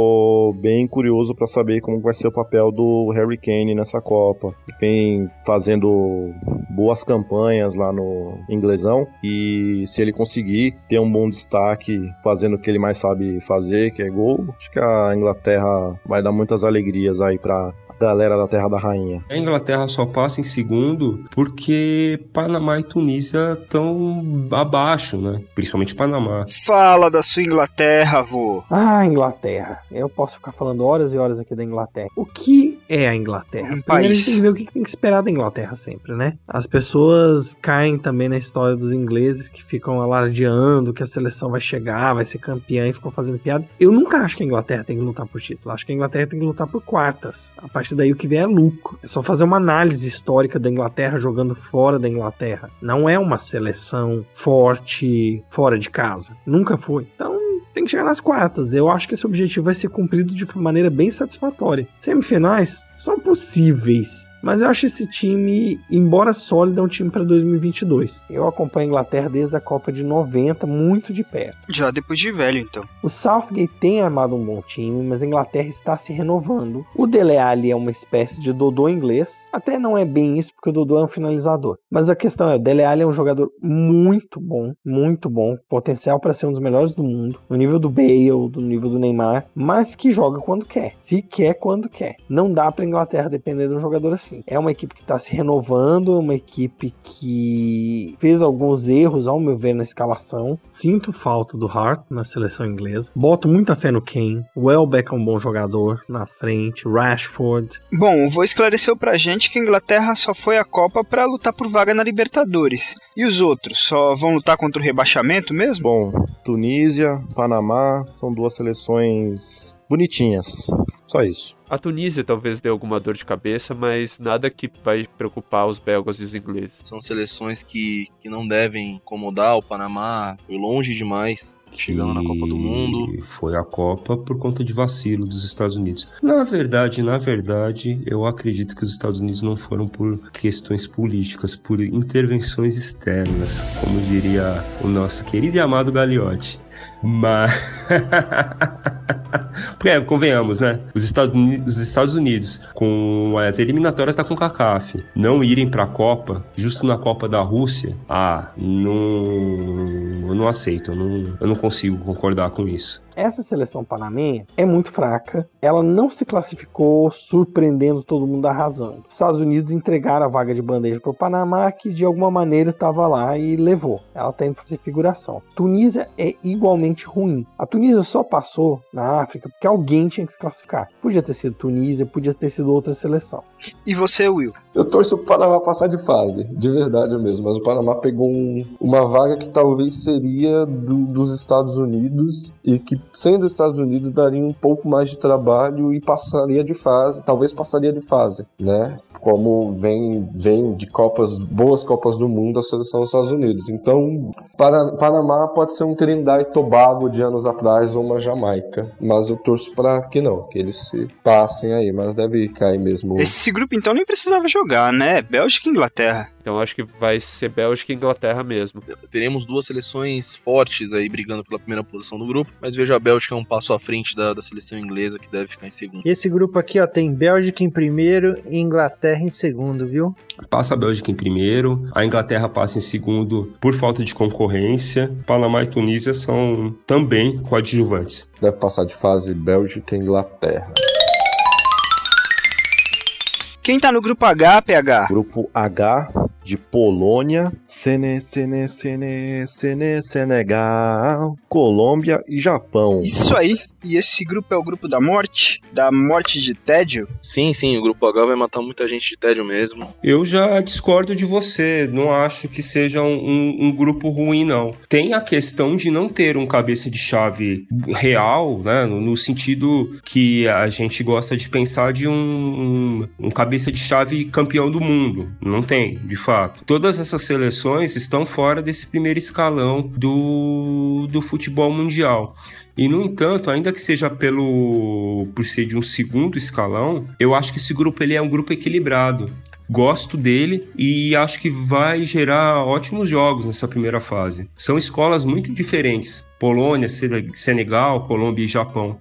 Speaker 10: Tô bem curioso para saber como vai ser o papel do Harry Kane nessa Copa. Vem fazendo boas campanhas lá no inglesão, e se ele conseguir ter um bom destaque fazendo o que ele mais sabe fazer, que é gol, acho que a Inglaterra vai dar muitas alegrias aí pra galera da Terra da Rainha.
Speaker 6: A Inglaterra só passa em segundo porque Panamá e Tunísia estão abaixo, né? Principalmente Panamá.
Speaker 5: Fala da sua Inglaterra, vô.
Speaker 8: Ah, Inglaterra. Eu posso ficar falando horas e horas aqui da Inglaterra. O que é a Inglaterra?
Speaker 5: Um
Speaker 8: Primeiro
Speaker 5: país.
Speaker 8: a gente tem que ver o que tem que esperar da Inglaterra sempre, né? As pessoas caem também na história dos ingleses que ficam alardeando que a seleção vai chegar, vai ser campeã e ficam fazendo piada. Eu nunca acho que a Inglaterra tem que lutar por título. Acho que a Inglaterra tem que lutar por quartas. A partir daí o que vem é lucro. É só fazer uma análise histórica da Inglaterra jogando fora da Inglaterra. Não é uma seleção forte fora de casa. Nunca foi. Então tem que chegar nas quartas. Eu acho que esse objetivo vai ser cumprido de maneira bem satisfatória. Semifinais são possíveis, mas eu acho esse time, embora sólido, é um time para dois mil e vinte e dois. Eu acompanho a Inglaterra desde a Copa de noventa, muito de perto.
Speaker 5: Já depois de velho, então.
Speaker 8: O Southgate tem armado um bom time, mas a Inglaterra está se renovando. O Dele Alli é uma espécie de Dodô inglês. Até não é bem isso, porque o Dodô é um finalizador. Mas a questão é, o Dele Alli é um jogador muito bom, muito bom. Potencial para ser um dos melhores do mundo. No nível do Bale, do nível do Neymar. Mas que joga quando quer. Se quer, quando quer. Não dá para Inglaterra depender de um jogador assim. É uma equipe que está se renovando, uma equipe que fez alguns erros, ao meu ver, na escalação. Sinto falta do Hart na seleção inglesa. Boto muita fé no Kane. O Welbeck é um bom jogador na frente. Rashford.
Speaker 5: Bom, o vô esclareceu pra gente que a Inglaterra só foi à Copa pra lutar por vaga na Libertadores. E os outros? Só vão lutar contra o rebaixamento mesmo?
Speaker 10: Bom, Tunísia, Panamá, são duas seleções bonitinhas. Só isso.
Speaker 7: A Tunísia talvez dê alguma dor de cabeça, mas nada que vai preocupar os belgas e os ingleses.
Speaker 14: São seleções que, que não devem incomodar. O Panamá foi longe demais, chegando na Copa do Mundo.
Speaker 6: Foi a Copa por conta de vacilo dos Estados Unidos. Na verdade, na verdade, eu acredito que os Estados Unidos não foram por questões políticas, por intervenções externas, como diria o nosso querido e amado Gagliotti. Mas... Porque, convenhamos, né? Os Estados Unidos, os Estados Unidos, com as eliminatórias da CONCACAF, não irem pra Copa, justo na Copa da Rússia, ah, não... eu não aceito, eu não, eu não consigo concordar com isso.
Speaker 8: Essa seleção panamenha é muito fraca. Ela não se classificou surpreendendo todo mundo, arrasando. Os Estados Unidos entregaram a vaga de bandeja para o Panamá, que de alguma maneira estava lá e levou. Ela está indo fazer figuração. Tunísia é igualmente ruim. A Tunísia só passou na África porque alguém tinha que se classificar. Podia ter sido Tunísia, podia ter sido outra seleção.
Speaker 5: E você, Will?
Speaker 1: Eu torço o Panamá passar de fase, de verdade mesmo, mas o Panamá pegou um, uma vaga que talvez seria do, dos Estados Unidos e que, sendo os Estados Unidos, daria um pouco mais de trabalho e passaria de fase, talvez passaria de fase, né? Como vem, vem de copas, boas Copas do Mundo a seleção dos Estados Unidos. Então, para, Panamá pode ser um Trinidad e Tobago de anos atrás ou uma Jamaica, mas eu torço para que não, que eles se passem aí, mas deve cair mesmo.
Speaker 5: Esse grupo então nem precisava jogar, né? Bélgica e Inglaterra.
Speaker 7: Então acho que vai ser Bélgica e Inglaterra mesmo.
Speaker 14: Teremos duas seleções fortes aí brigando pela primeira posição do grupo, mas vejo a Bélgica um passo à frente da, da seleção inglesa, que deve ficar em segundo.
Speaker 9: Esse grupo aqui, ó, tem Bélgica em primeiro e Inglaterra em segundo, viu?
Speaker 6: Passa a Bélgica em primeiro, a Inglaterra passa em segundo por falta de concorrência. Panamá e Tunísia são também coadjuvantes.
Speaker 1: Deve passar de fase Bélgica e Inglaterra.
Speaker 5: Quem tá no grupo H, P H?
Speaker 10: Grupo H, de Polônia, Sene, Sene, Sene, Sene, Senegal, Colômbia e Japão.
Speaker 5: Isso aí. E esse grupo é o grupo da morte? Da morte de tédio?
Speaker 14: Sim, sim, o grupo H vai matar muita gente de tédio mesmo.
Speaker 6: Eu já discordo de você, não acho que seja um, um, um grupo ruim, não. Tem a questão de não ter um cabeça de chave real, né, no, no sentido que a gente gosta de pensar de um, um, um cabeça de chave campeão do mundo. Não tem, de fato. Todas essas seleções estão fora desse primeiro escalão do, do futebol mundial. E, no entanto, ainda que seja pelo por ser de um segundo escalão, eu acho que esse grupo ele é um grupo equilibrado. Gosto dele e acho que vai gerar ótimos jogos nessa primeira fase. São escolas muito diferentes. Polônia, Senegal, Colômbia e Japão.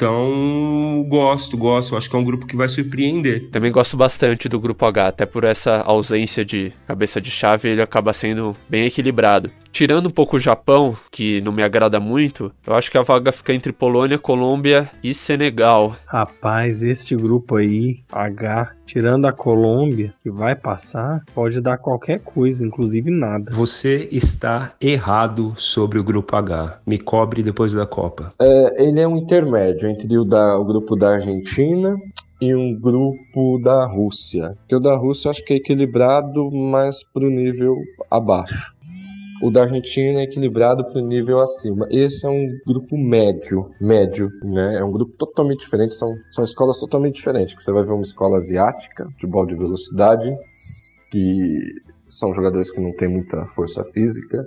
Speaker 6: Então, gosto, gosto. Acho que é um grupo que vai surpreender.
Speaker 7: Também gosto bastante do grupo H, até por essa ausência de cabeça de chave, ele acaba sendo bem equilibrado. Tirando um pouco o Japão, que não me agrada muito, eu acho que a vaga fica entre Polônia, Colômbia e Senegal.
Speaker 8: Rapaz, esse grupo aí, H, tirando a Colômbia, que vai passar, pode dar qualquer coisa, inclusive nada.
Speaker 6: Você está errado sobre o grupo H. Me cobre depois da Copa.
Speaker 1: É, ele é um intermédio entre o, da, o grupo da Argentina e um grupo da Rússia. Porque o da Rússia eu acho que é equilibrado, mas pro nível abaixo. O da Argentina é equilibrado para o nível acima. Esse é um grupo médio, médio, né? É um grupo totalmente diferente, são, são escolas totalmente diferentes. Você vai ver uma escola asiática, futebol de velocidade, que são jogadores que não têm muita força física.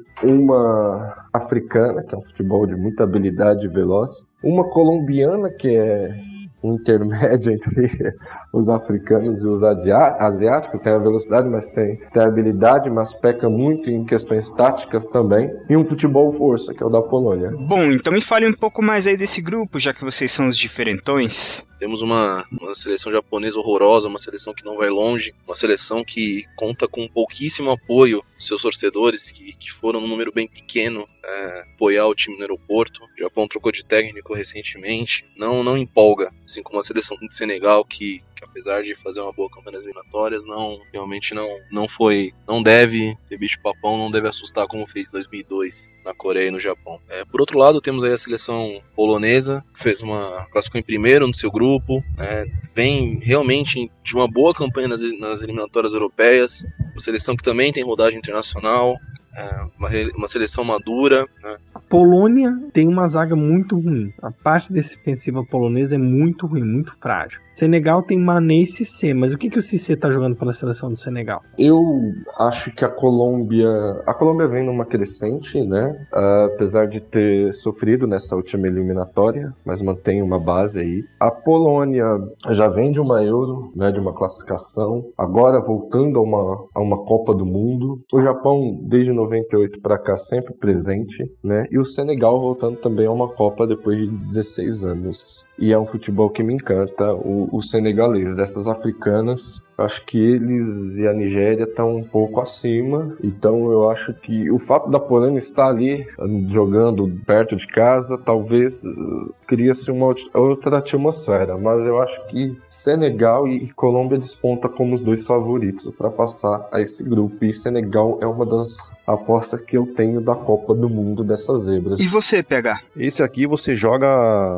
Speaker 1: Uma africana, que é um futebol de muita habilidade e veloz. Uma colombiana, que é um intermédio entre os africanos e os asiáticos, tem a velocidade, mas tem, tem a habilidade, mas peca muito em questões táticas também, e um futebol força, que é o da Polônia.
Speaker 5: Bom, então me fale um pouco mais aí desse grupo, já que vocês são os diferentões.
Speaker 14: Temos uma, uma seleção japonesa horrorosa, uma seleção que não vai longe, uma seleção que conta com pouquíssimo apoio dos seus torcedores, que, que foram num número bem pequeno é, apoiar o time no aeroporto. O Japão trocou de técnico recentemente, não, não empolga, assim como a seleção de Senegal, que, que apesar de fazer uma boa campanha nas eliminatórias, não, realmente não, não foi, não deve ter bicho papão, não deve assustar como fez em dois mil e dois na Coreia e no Japão. É, por outro lado, temos aí a seleção polonesa, que fez uma classificou em primeiro no seu grupo, grupo, né, vem realmente de uma boa campanha nas, nas eliminatórias europeias, uma seleção que também tem rodagem internacional, é, uma, uma seleção madura, né.
Speaker 8: A Polônia tem uma zaga muito ruim, a parte defensiva polonesa é muito ruim, muito frágil. Senegal tem Mané e Cissé, mas o que, que o Cissé tá jogando pela seleção do Senegal?
Speaker 1: Eu acho que a Colômbia... A Colômbia vem numa crescente, né? Uh, apesar de ter sofrido nessa última eliminatória, mas mantém uma base aí. A Polônia já vem de uma Euro, né? De uma classificação. Agora voltando a uma, a uma Copa do Mundo. O Japão, desde noventa e oito para cá, sempre presente, né? E o Senegal voltando também a uma Copa depois de dezesseis anos. E é um futebol que me encanta, o, o senegalês. Dessas africanas, acho que eles e a Nigéria estão um pouco acima. Então eu acho que o fato da Polônia estar ali, jogando perto de casa, talvez uh, cria-se uma outra atmosfera. Mas eu acho que Senegal e Colômbia despontam como os dois favoritos para passar a esse grupo. E Senegal é uma das apostas que eu tenho da Copa do Mundo dessas zebras.
Speaker 5: E você, P H?
Speaker 10: Esse aqui você joga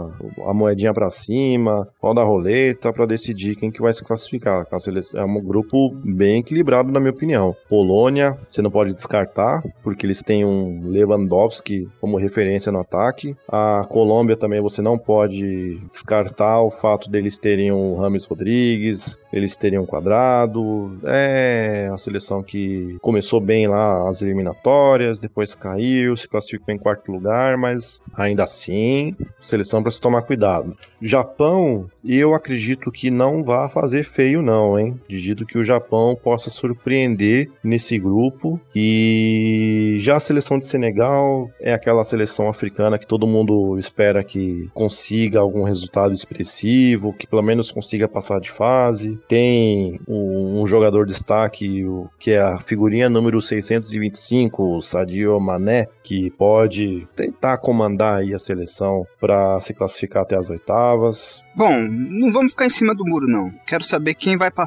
Speaker 10: a moedinha pra cima, roda a roleta pra decidir quem que vai se classificar. É um grupo bem equilibrado, na minha opinião. Polônia, você não pode descartar, porque eles têm um Lewandowski como referência no ataque. A Colômbia também você não pode descartar o fato deles terem o James Rodrigues, eles terem um Quadrado. É uma seleção que começou bem lá as eliminatórias, depois caiu, se classificou em quarto lugar, mas ainda assim, seleção para se tomar cuidado. Japão, eu acredito que não vai fazer feio não, hein? Acredito que o Japão possa surpreender nesse grupo. E já a seleção de Senegal é aquela seleção africana que todo mundo espera que consiga algum resultado expressivo, que pelo menos consiga passar de fase. Tem um, um jogador de destaque, o, que é a figurinha número seiscentos e vinte e cinco, o Sadio Mané, que pode tentar comandar aí a seleção para se classificar até as oitavas.
Speaker 5: Bom, não vamos ficar em cima do muro não. Quero saber quem vai passar.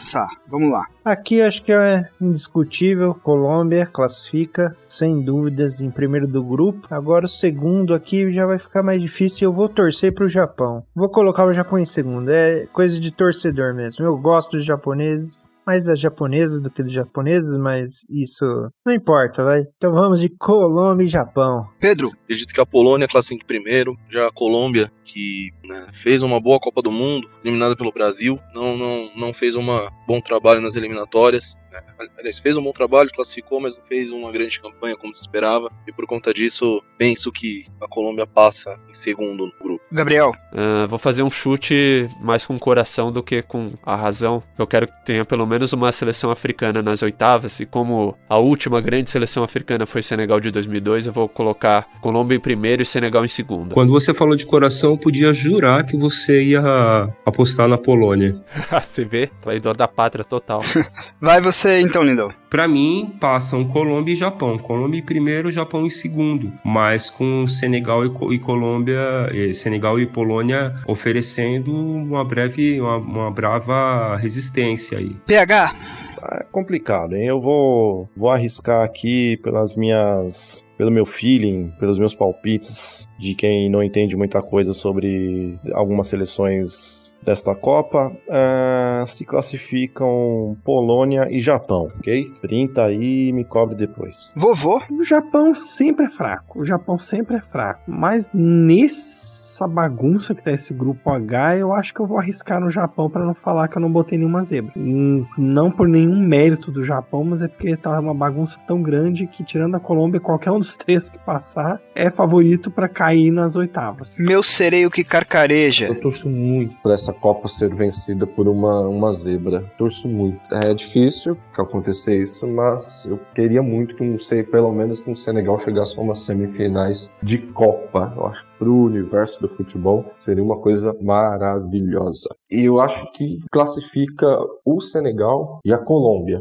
Speaker 5: Vamos lá.
Speaker 9: Aqui acho que é indiscutível, Colômbia classifica, sem dúvidas, em primeiro do grupo. Agora o segundo aqui já vai ficar mais difícil e eu vou torcer pro Japão. Vou colocar o Japão em segundo, é coisa de torcedor mesmo. Eu gosto de japoneses, mais das japonesas do que dos japoneses, mas isso não importa, vai. Então vamos de Colômbia e Japão.
Speaker 5: Pedro?
Speaker 14: Acredito que a Polônia classifique primeiro, já a Colômbia, que né, fez uma boa Copa do Mundo, eliminada pelo Brasil, não, não, não fez um bom trabalho nas eliminatórias. Né? Aliás, fez um bom trabalho, classificou, mas não fez uma grande campanha como se esperava, e por conta disso, penso que a Colômbia passa em segundo no grupo.
Speaker 5: Gabriel?
Speaker 7: Uh, vou fazer um chute mais com o coração do que com a razão. Eu quero que tenha pelo menos uma seleção africana nas oitavas, e como a última grande seleção africana foi Senegal de dois mil e dois, eu vou colocar Colômbia em primeiro e Senegal em segundo.
Speaker 6: Quando você falou de coração, eu podia jurar que você ia apostar na Polônia.
Speaker 7: Você vê? Traidor da pátria total.
Speaker 5: Vai você então, Lindão.
Speaker 6: Pra mim, passam Colômbia e Japão. Colômbia em primeiro, Japão em segundo. Mas com Senegal e, e Colômbia, e Senegal e Polônia oferecendo uma breve, uma, uma brava resistência aí.
Speaker 5: P H?
Speaker 10: É complicado, hein? Eu vou, vou arriscar aqui pelas minhas... pelo meu feeling, pelos meus palpites de quem não entende muita coisa sobre algumas seleções desta Copa, uh, se classificam Polônia e Japão, ok? Printa aí e me cobre depois.
Speaker 5: Vovô?
Speaker 8: O Japão sempre é fraco, o Japão sempre é fraco, mas nesse essa bagunça que tá esse grupo H, eu acho que eu vou arriscar no Japão pra não falar que eu não botei nenhuma zebra. Não por nenhum mérito do Japão, mas é porque tá uma bagunça tão grande que, tirando a Colômbia, qualquer um dos três que passar é favorito pra cair nas oitavas.
Speaker 5: Meu sereio que carcareja.
Speaker 1: Eu torço muito por essa Copa ser vencida por uma, uma zebra. Torço muito. É difícil que acontecer isso, mas eu queria muito que, não sei, pelo menos que o Senegal chegasse a umas semifinais de Copa. Eu acho que pro universo do futebol seria uma coisa maravilhosa. E eu acho que classifica o Senegal e a Colômbia.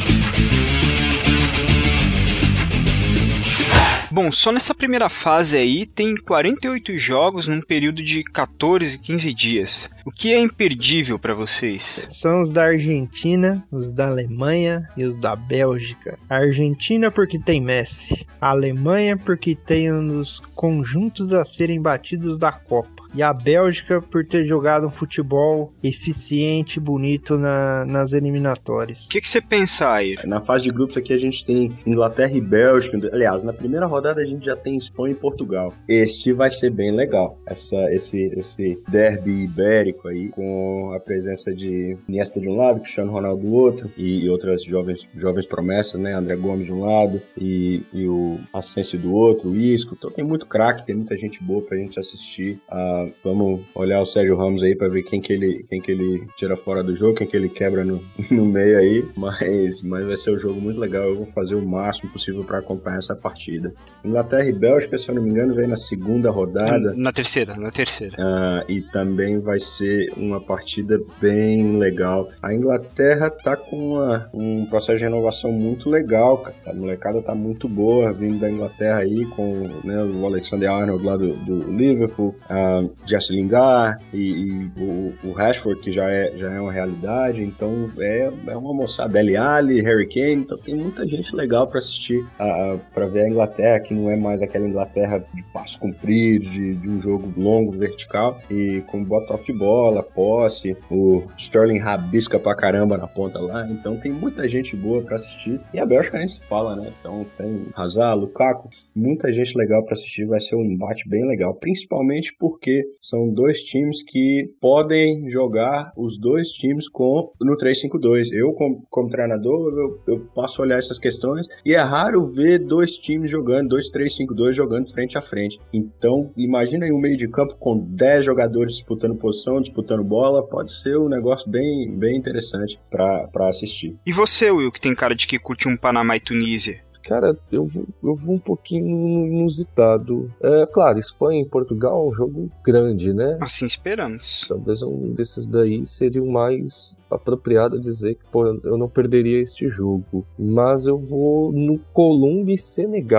Speaker 5: Bom, só nessa primeira fase aí tem quarenta e oito jogos num período de quatorze, quinze dias. O que é imperdível para vocês?
Speaker 9: São os da Argentina, os da Alemanha e os da Bélgica. A Argentina porque tem Messi. A Alemanha porque tem um dos conjuntos a serem batidos da Copa. E a Bélgica por ter jogado um futebol eficiente e bonito na, nas eliminatórias.
Speaker 5: O que, que você pensa, Ayer?
Speaker 11: Na fase de grupos aqui a gente tem Inglaterra e Bélgica. Aliás, na primeira rodada a gente já tem Espanha e Portugal. Este vai ser bem legal. Essa, esse, esse derby ibérico aí, com a presença de Iniesta de um lado, Cristiano Ronaldo do outro, e, e outras jovens, jovens promessas, né? André Gomes de um lado e, e o Asensio do outro, o Isco. Então tem muito craque, tem muita gente boa pra gente assistir. Uh, vamos olhar o Sérgio Ramos aí pra ver quem que ele, quem que ele tira fora do jogo, quem que ele quebra no, no meio aí. Mas, mas vai ser um jogo muito legal. Eu vou fazer o máximo possível pra acompanhar essa partida. Inglaterra e Bélgica, se eu não me engano, vem na segunda rodada.
Speaker 5: Na terceira, na terceira.
Speaker 11: Uh, e também vai ser uma partida bem legal. A Inglaterra tá com uma, um processo de renovação muito legal, cara. A molecada tá muito boa vindo da Inglaterra aí, com, né, o Alexander Arnold lá do, do Liverpool, uh, Jesse Lingard e, e o, o Rashford, que já é, já é uma realidade. Então é, é uma moçada. Dele Alli, Harry Kane. Então tem muita gente legal pra assistir, uh, pra ver a Inglaterra, que não é mais aquela Inglaterra de passo comprido, de, de um jogo longo, vertical, e com bota de bola, posse, o Sterling rabisca pra caramba na ponta lá, então tem muita gente boa pra assistir, e a Bélgica nem se fala, né? Então tem Hazard, Lukaku, muita gente legal pra assistir, vai ser um embate bem legal, principalmente porque são dois times que podem jogar os dois times com, no três cinco dois. Eu, como, como treinador, eu, eu passo a olhar essas questões, e é raro ver dois times jogando, dois três cinco dois jogando frente a frente. Então, imagina aí um meio de campo com dez jogadores disputando posição, disputando bola, pode ser um negócio bem, bem interessante pra, pra assistir.
Speaker 5: E você, Will, que tem cara de que curte um Panamá e Tunísia?
Speaker 1: Cara, eu vou, eu vou um pouquinho inusitado. É claro, Espanha e Portugal é um jogo grande, né?
Speaker 5: Assim esperamos.
Speaker 1: Talvez um desses daí seria o mais apropriado a dizer que, pô, eu não perderia este jogo. Mas eu vou no Colômbia e Senegal.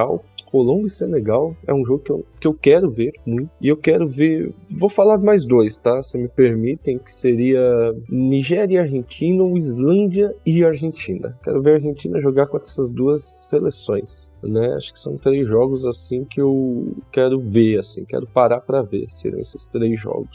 Speaker 6: Colômbia e Senegal é um jogo que eu, que eu quero ver muito. E eu quero ver... Vou falar mais dois, tá? Se me permitem, que seria Nigéria e Argentina ou Islândia e Argentina. Quero ver a Argentina jogar com essas duas seleções, né? Acho que são três jogos, assim, que eu quero ver, assim. Quero parar pra ver. Serão esses três jogos.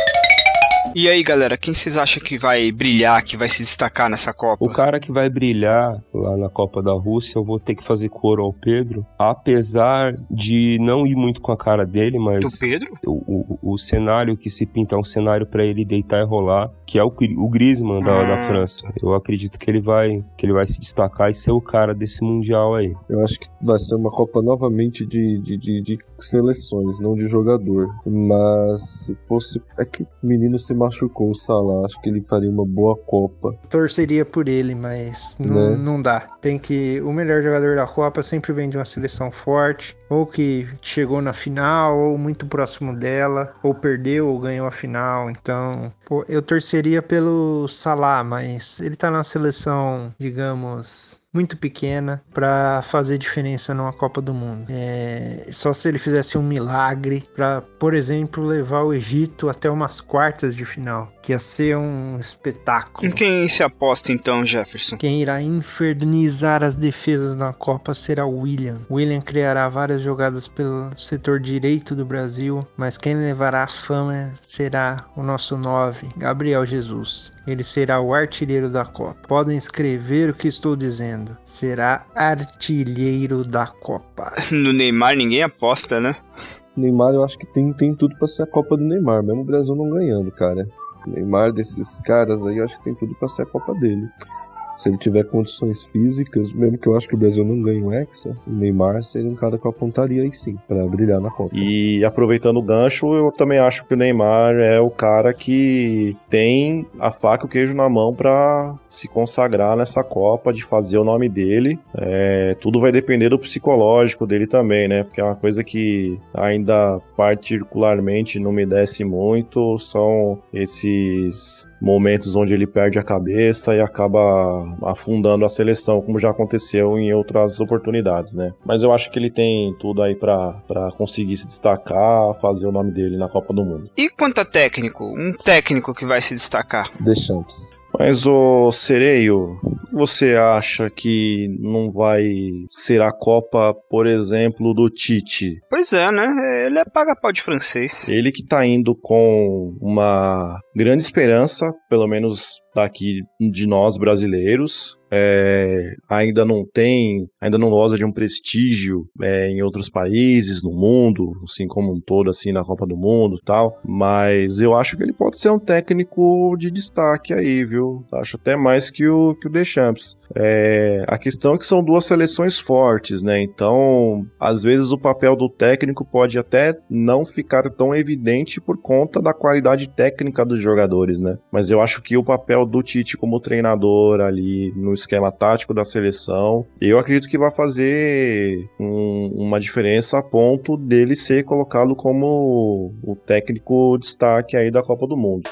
Speaker 5: E aí, galera, quem vocês acham que vai brilhar, que vai se destacar nessa Copa?
Speaker 6: O cara que vai brilhar lá na Copa da Rússia, eu vou ter que fazer coro ao Pedro, apesar de não ir muito com a cara dele, mas...
Speaker 5: Do Pedro?
Speaker 6: O, o, o cenário que se pinta é um cenário pra ele deitar e rolar, que é o, o Griezmann da, ah. da França. Eu acredito que ele, vai, que ele vai se destacar e ser o cara desse Mundial aí. Eu acho que vai ser uma Copa novamente de, de, de, de seleções, não de jogador. Mas se fosse... É que o menino se machucou, o Salah, acho que ele faria uma boa Copa.
Speaker 9: Torceria por ele, mas não, né? não dá. Tem que... O melhor jogador da Copa sempre vem de uma seleção forte, ou que chegou na final, ou muito próximo dela, ou perdeu, ou ganhou a final. Então, pô, eu torceria pelo Salah, mas ele tá na seleção, digamos... muito pequena para fazer diferença numa Copa do Mundo. É, só se ele fizesse um milagre para, por exemplo, levar o Egito até umas quartas de final, que ia ser um espetáculo.
Speaker 5: Em quem se aposta então, Jefferson?
Speaker 9: Quem irá infernizar as defesas na Copa será o William. William criará várias jogadas pelo setor direito do Brasil, mas quem levará a fama será o nosso nove, Gabriel Jesus. Ele será o artilheiro da Copa. Podem escrever o que estou dizendo. Será artilheiro da Copa.
Speaker 5: No Neymar ninguém aposta, né?
Speaker 6: Neymar eu acho que tem, tem tudo pra ser a Copa do Neymar, mesmo o Brasil não ganhando, cara. O Neymar desses caras aí eu acho que tem tudo pra ser a Copa dele. Se ele tiver condições físicas, mesmo que eu acho que o Brasil não ganhe o Hexa, o Neymar seria um cara que eu apontaria aí sim, pra brilhar na Copa.
Speaker 10: E aproveitando o gancho, eu também acho que o Neymar é o cara que tem a faca e o queijo na mão pra se consagrar nessa Copa, de fazer o nome dele. É, tudo vai depender do psicológico dele também, né? Porque é uma coisa que ainda particularmente não me desce muito, são esses momentos onde ele perde a cabeça e acaba afundando a seleção, como já aconteceu em outras oportunidades, né? Mas eu acho que ele tem tudo aí pra, pra conseguir se destacar, fazer o nome dele na Copa do Mundo.
Speaker 5: E quanto a técnico? Um técnico que vai se destacar?
Speaker 6: Deschamps.
Speaker 10: Mas, ô Sereio, você acha que não vai ser a Copa, por exemplo, do Tite?
Speaker 5: Pois é, né? Ele é paga-pau de francês.
Speaker 10: Ele que tá indo com uma grande esperança, pelo menos daqui de nós brasileiros, é, ainda não tem, ainda não goza de um prestígio é, em outros países, no mundo, assim como um todo, assim, na Copa do Mundo e tal, mas eu acho que ele pode ser um técnico de destaque aí, viu? Acho até mais que o, que o Deschamps. É, a questão é que são duas seleções fortes, né? Então, às vezes o papel do técnico pode até não ficar tão evidente por conta da qualidade técnica dos jogadores, né? Mas eu acho que o papel do Tite como treinador ali no esquema tático da seleção, eu acredito que vai fazer um, uma diferença a ponto dele ser colocado como o técnico destaque aí da Copa do Mundo.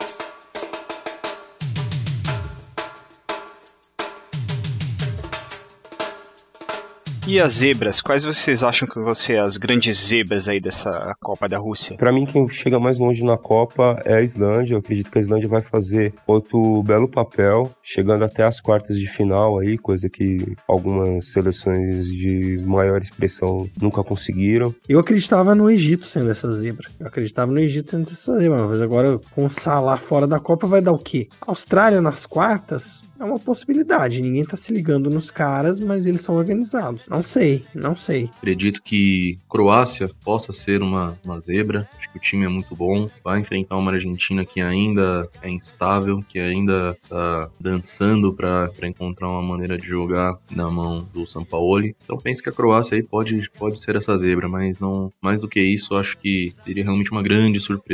Speaker 5: E as zebras? Quais vocês acham que vão ser as grandes zebras aí dessa Copa da Rússia?
Speaker 6: Pra mim, quem chega mais longe na Copa é a Islândia. Eu acredito que a Islândia vai fazer outro belo papel, chegando até as quartas de final aí, coisa que algumas seleções de maior expressão nunca conseguiram.
Speaker 8: Eu acreditava no Egito sendo essa zebra. Eu acreditava no Egito sendo essa zebra, mas agora com o Salah fora da Copa vai dar o quê? Austrália nas quartas? É uma possibilidade. Ninguém tá se ligando nos caras, mas eles são organizados. Não sei, não sei.
Speaker 14: Acredito que Croácia possa ser uma, uma zebra. Acho que o time é muito bom. Vai enfrentar uma Argentina que ainda é instável, que ainda tá dançando para encontrar uma maneira de jogar na mão do Sampaoli. Então penso que a Croácia aí pode, pode ser essa zebra, mas não mais do que isso, acho que seria realmente uma grande surpresa.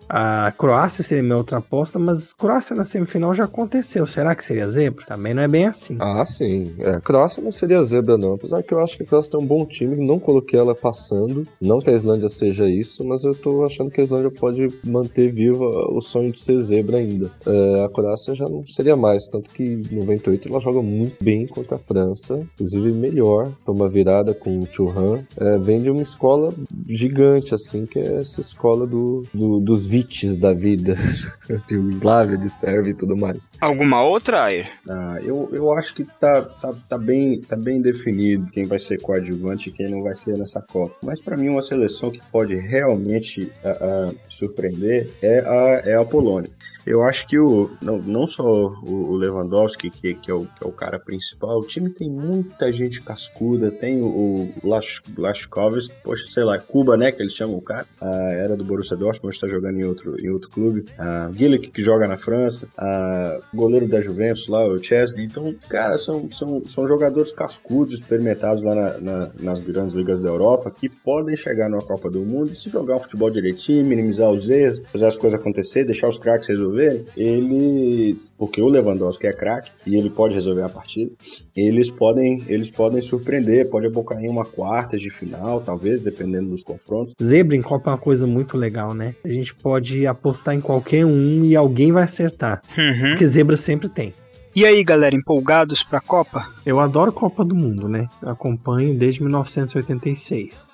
Speaker 8: A Croácia seria minha outra aposta, mas Croácia na semifinal já aconteceu. Será que seria zebra? Também não é bem assim.
Speaker 1: Ah, sim. É, Croácia não seria zebra, não. Apesar que eu acho que a Croácia tem um bom time, não coloquei ela passando. Não que a Islândia seja isso, mas eu tô achando que a Islândia pode manter viva o sonho de ser zebra ainda. É, a Croácia já não seria mais, tanto que em noventa e oito ela joga muito bem contra a França, inclusive melhor, toma virada com o Thuram. É, vem de uma escola gigante, assim, que é essa escola do, do, dos Vites da vida, de Yugoslávia, de Sérvia e tudo mais.
Speaker 5: Alguma outra, Ayer?
Speaker 11: Ah, eu, eu acho que tá, tá, tá, bem, tá bem definido quem vai ser coadjuvante e quem não vai ser nessa Copa. Mas para mim uma seleção que pode realmente uh, uh, surpreender é a, é a Polônia. Eu acho que o, não, não só o Lewandowski, que, que, é o, que é o cara principal, o time tem muita gente cascuda, tem o, o Lashkovski, poxa, sei lá, Kuba, né, que eles chamam o cara, ah, era do Borussia Dortmund, está jogando em outro, em outro clube, ah, Gillick, que joga na França, ah, goleiro da Juventus lá, o Chesney. Então, cara, são, são, são jogadores cascudos, experimentados lá na, na, nas grandes ligas da Europa, que podem chegar numa Copa do Mundo e se jogar um futebol direitinho, minimizar os erros, fazer as coisas acontecer, deixar os craques resolver. Eles, porque o Lewandowski é craque e ele pode resolver a partida, eles podem, eles podem surpreender, pode abocar em uma quarta de final, talvez, dependendo dos confrontos.
Speaker 8: Zebra em Copa é uma coisa muito legal, né? A gente pode apostar em qualquer um e alguém vai acertar,
Speaker 5: uhum.
Speaker 8: Porque zebra sempre tem.
Speaker 5: E aí, galera, empolgados pra Copa?
Speaker 8: Eu adoro Copa do Mundo, né? Eu acompanho desde mil novecentos e oitenta e seis.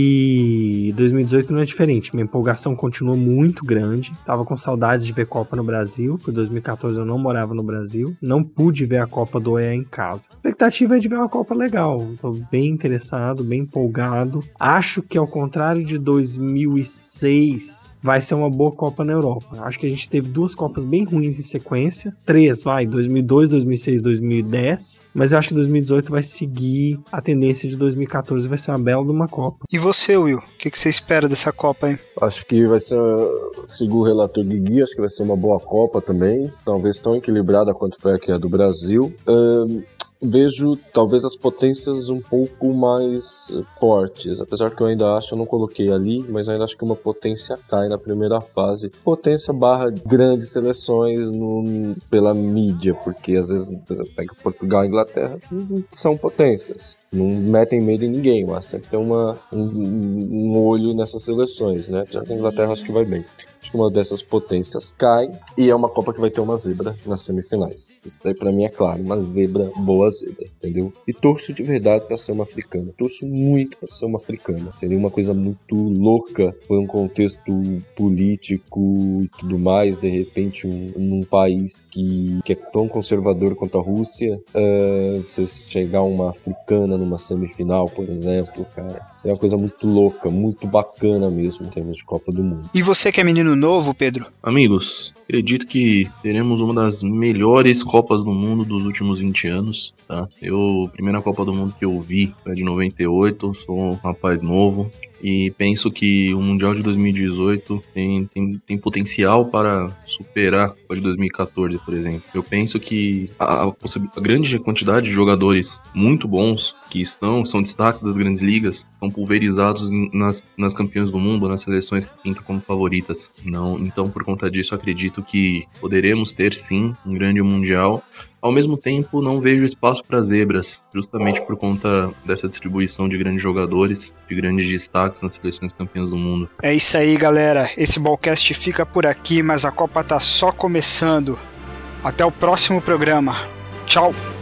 Speaker 8: E dois mil e dezoito não é diferente. Minha empolgação continua muito grande. Tava com saudades de ver Copa no Brasil, porque em dois mil e quatorze eu não morava no Brasil. Não pude ver a Copa do O E A em casa. A expectativa é de ver uma Copa legal. Tô bem interessado, bem empolgado. Acho que ao contrário de dois mil e seis... vai ser uma boa Copa na Europa. Acho que a gente teve duas Copas bem ruins em sequência. Três, vai, dois mil e dois, dois mil e seis, dois mil e dez. Mas eu acho que dois mil e dezoito vai seguir a tendência de dois mil e quatorze, vai ser uma bela de uma Copa.
Speaker 5: E você, Will? O que, que você espera dessa Copa, hein?
Speaker 1: Acho que vai ser, segundo o relator Guigui, acho que vai ser uma boa Copa também. Talvez tão equilibrada quanto foi aqui a do Brasil. Um... Vejo talvez as potências um pouco mais fortes, apesar que eu ainda acho, eu não coloquei ali, mas eu ainda acho que uma potência cai na primeira fase. Potência barra grandes seleções no, pela mídia, porque às vezes, por exemplo, pega Portugal e Inglaterra, são potências. Não metem medo em ninguém, mas sempre tem uma, um, um olho nessas seleções, né? Já que a Inglaterra acho que vai bem. Acho que uma dessas potências cai e é uma Copa que vai ter uma zebra nas semifinais. Isso daí pra mim é claro, uma zebra, boa zebra, entendeu? E torço de verdade pra ser uma africana. Torço muito pra ser uma africana. Seria uma coisa muito louca por um contexto político e tudo mais. De repente, um, num país que, que é tão conservador quanto a Rússia, uh, você chegar uma africana numa semifinal, por exemplo, cara, seria uma coisa muito louca, muito bacana mesmo em termos de Copa do Mundo.
Speaker 5: E você que é menino novo, Pedro?
Speaker 14: Amigos, acredito que teremos uma das melhores Copas do Mundo dos últimos vinte anos, tá? Eu, a primeira Copa do Mundo que eu vi foi de noventa e oito, sou um rapaz novo. E penso que o Mundial de dois mil e dezoito tem, tem, tem potencial para superar o de dois mil e quatorze, por exemplo. Eu penso que a, a, a grande quantidade de jogadores muito bons que estão, são destaques das grandes ligas, são pulverizados nas, nas campeãs do mundo, nas seleções que pintam como favoritas. Não, então, por conta disso, acredito que poderemos ter, sim, um grande Mundial. Ao mesmo tempo, não vejo espaço para zebras, justamente por conta dessa distribuição de grandes jogadores, de grandes destaques nas seleções campeãs do mundo.
Speaker 5: É isso aí, galera. Esse Ballcast fica por aqui, mas a Copa tá só começando. Até o próximo programa. Tchau!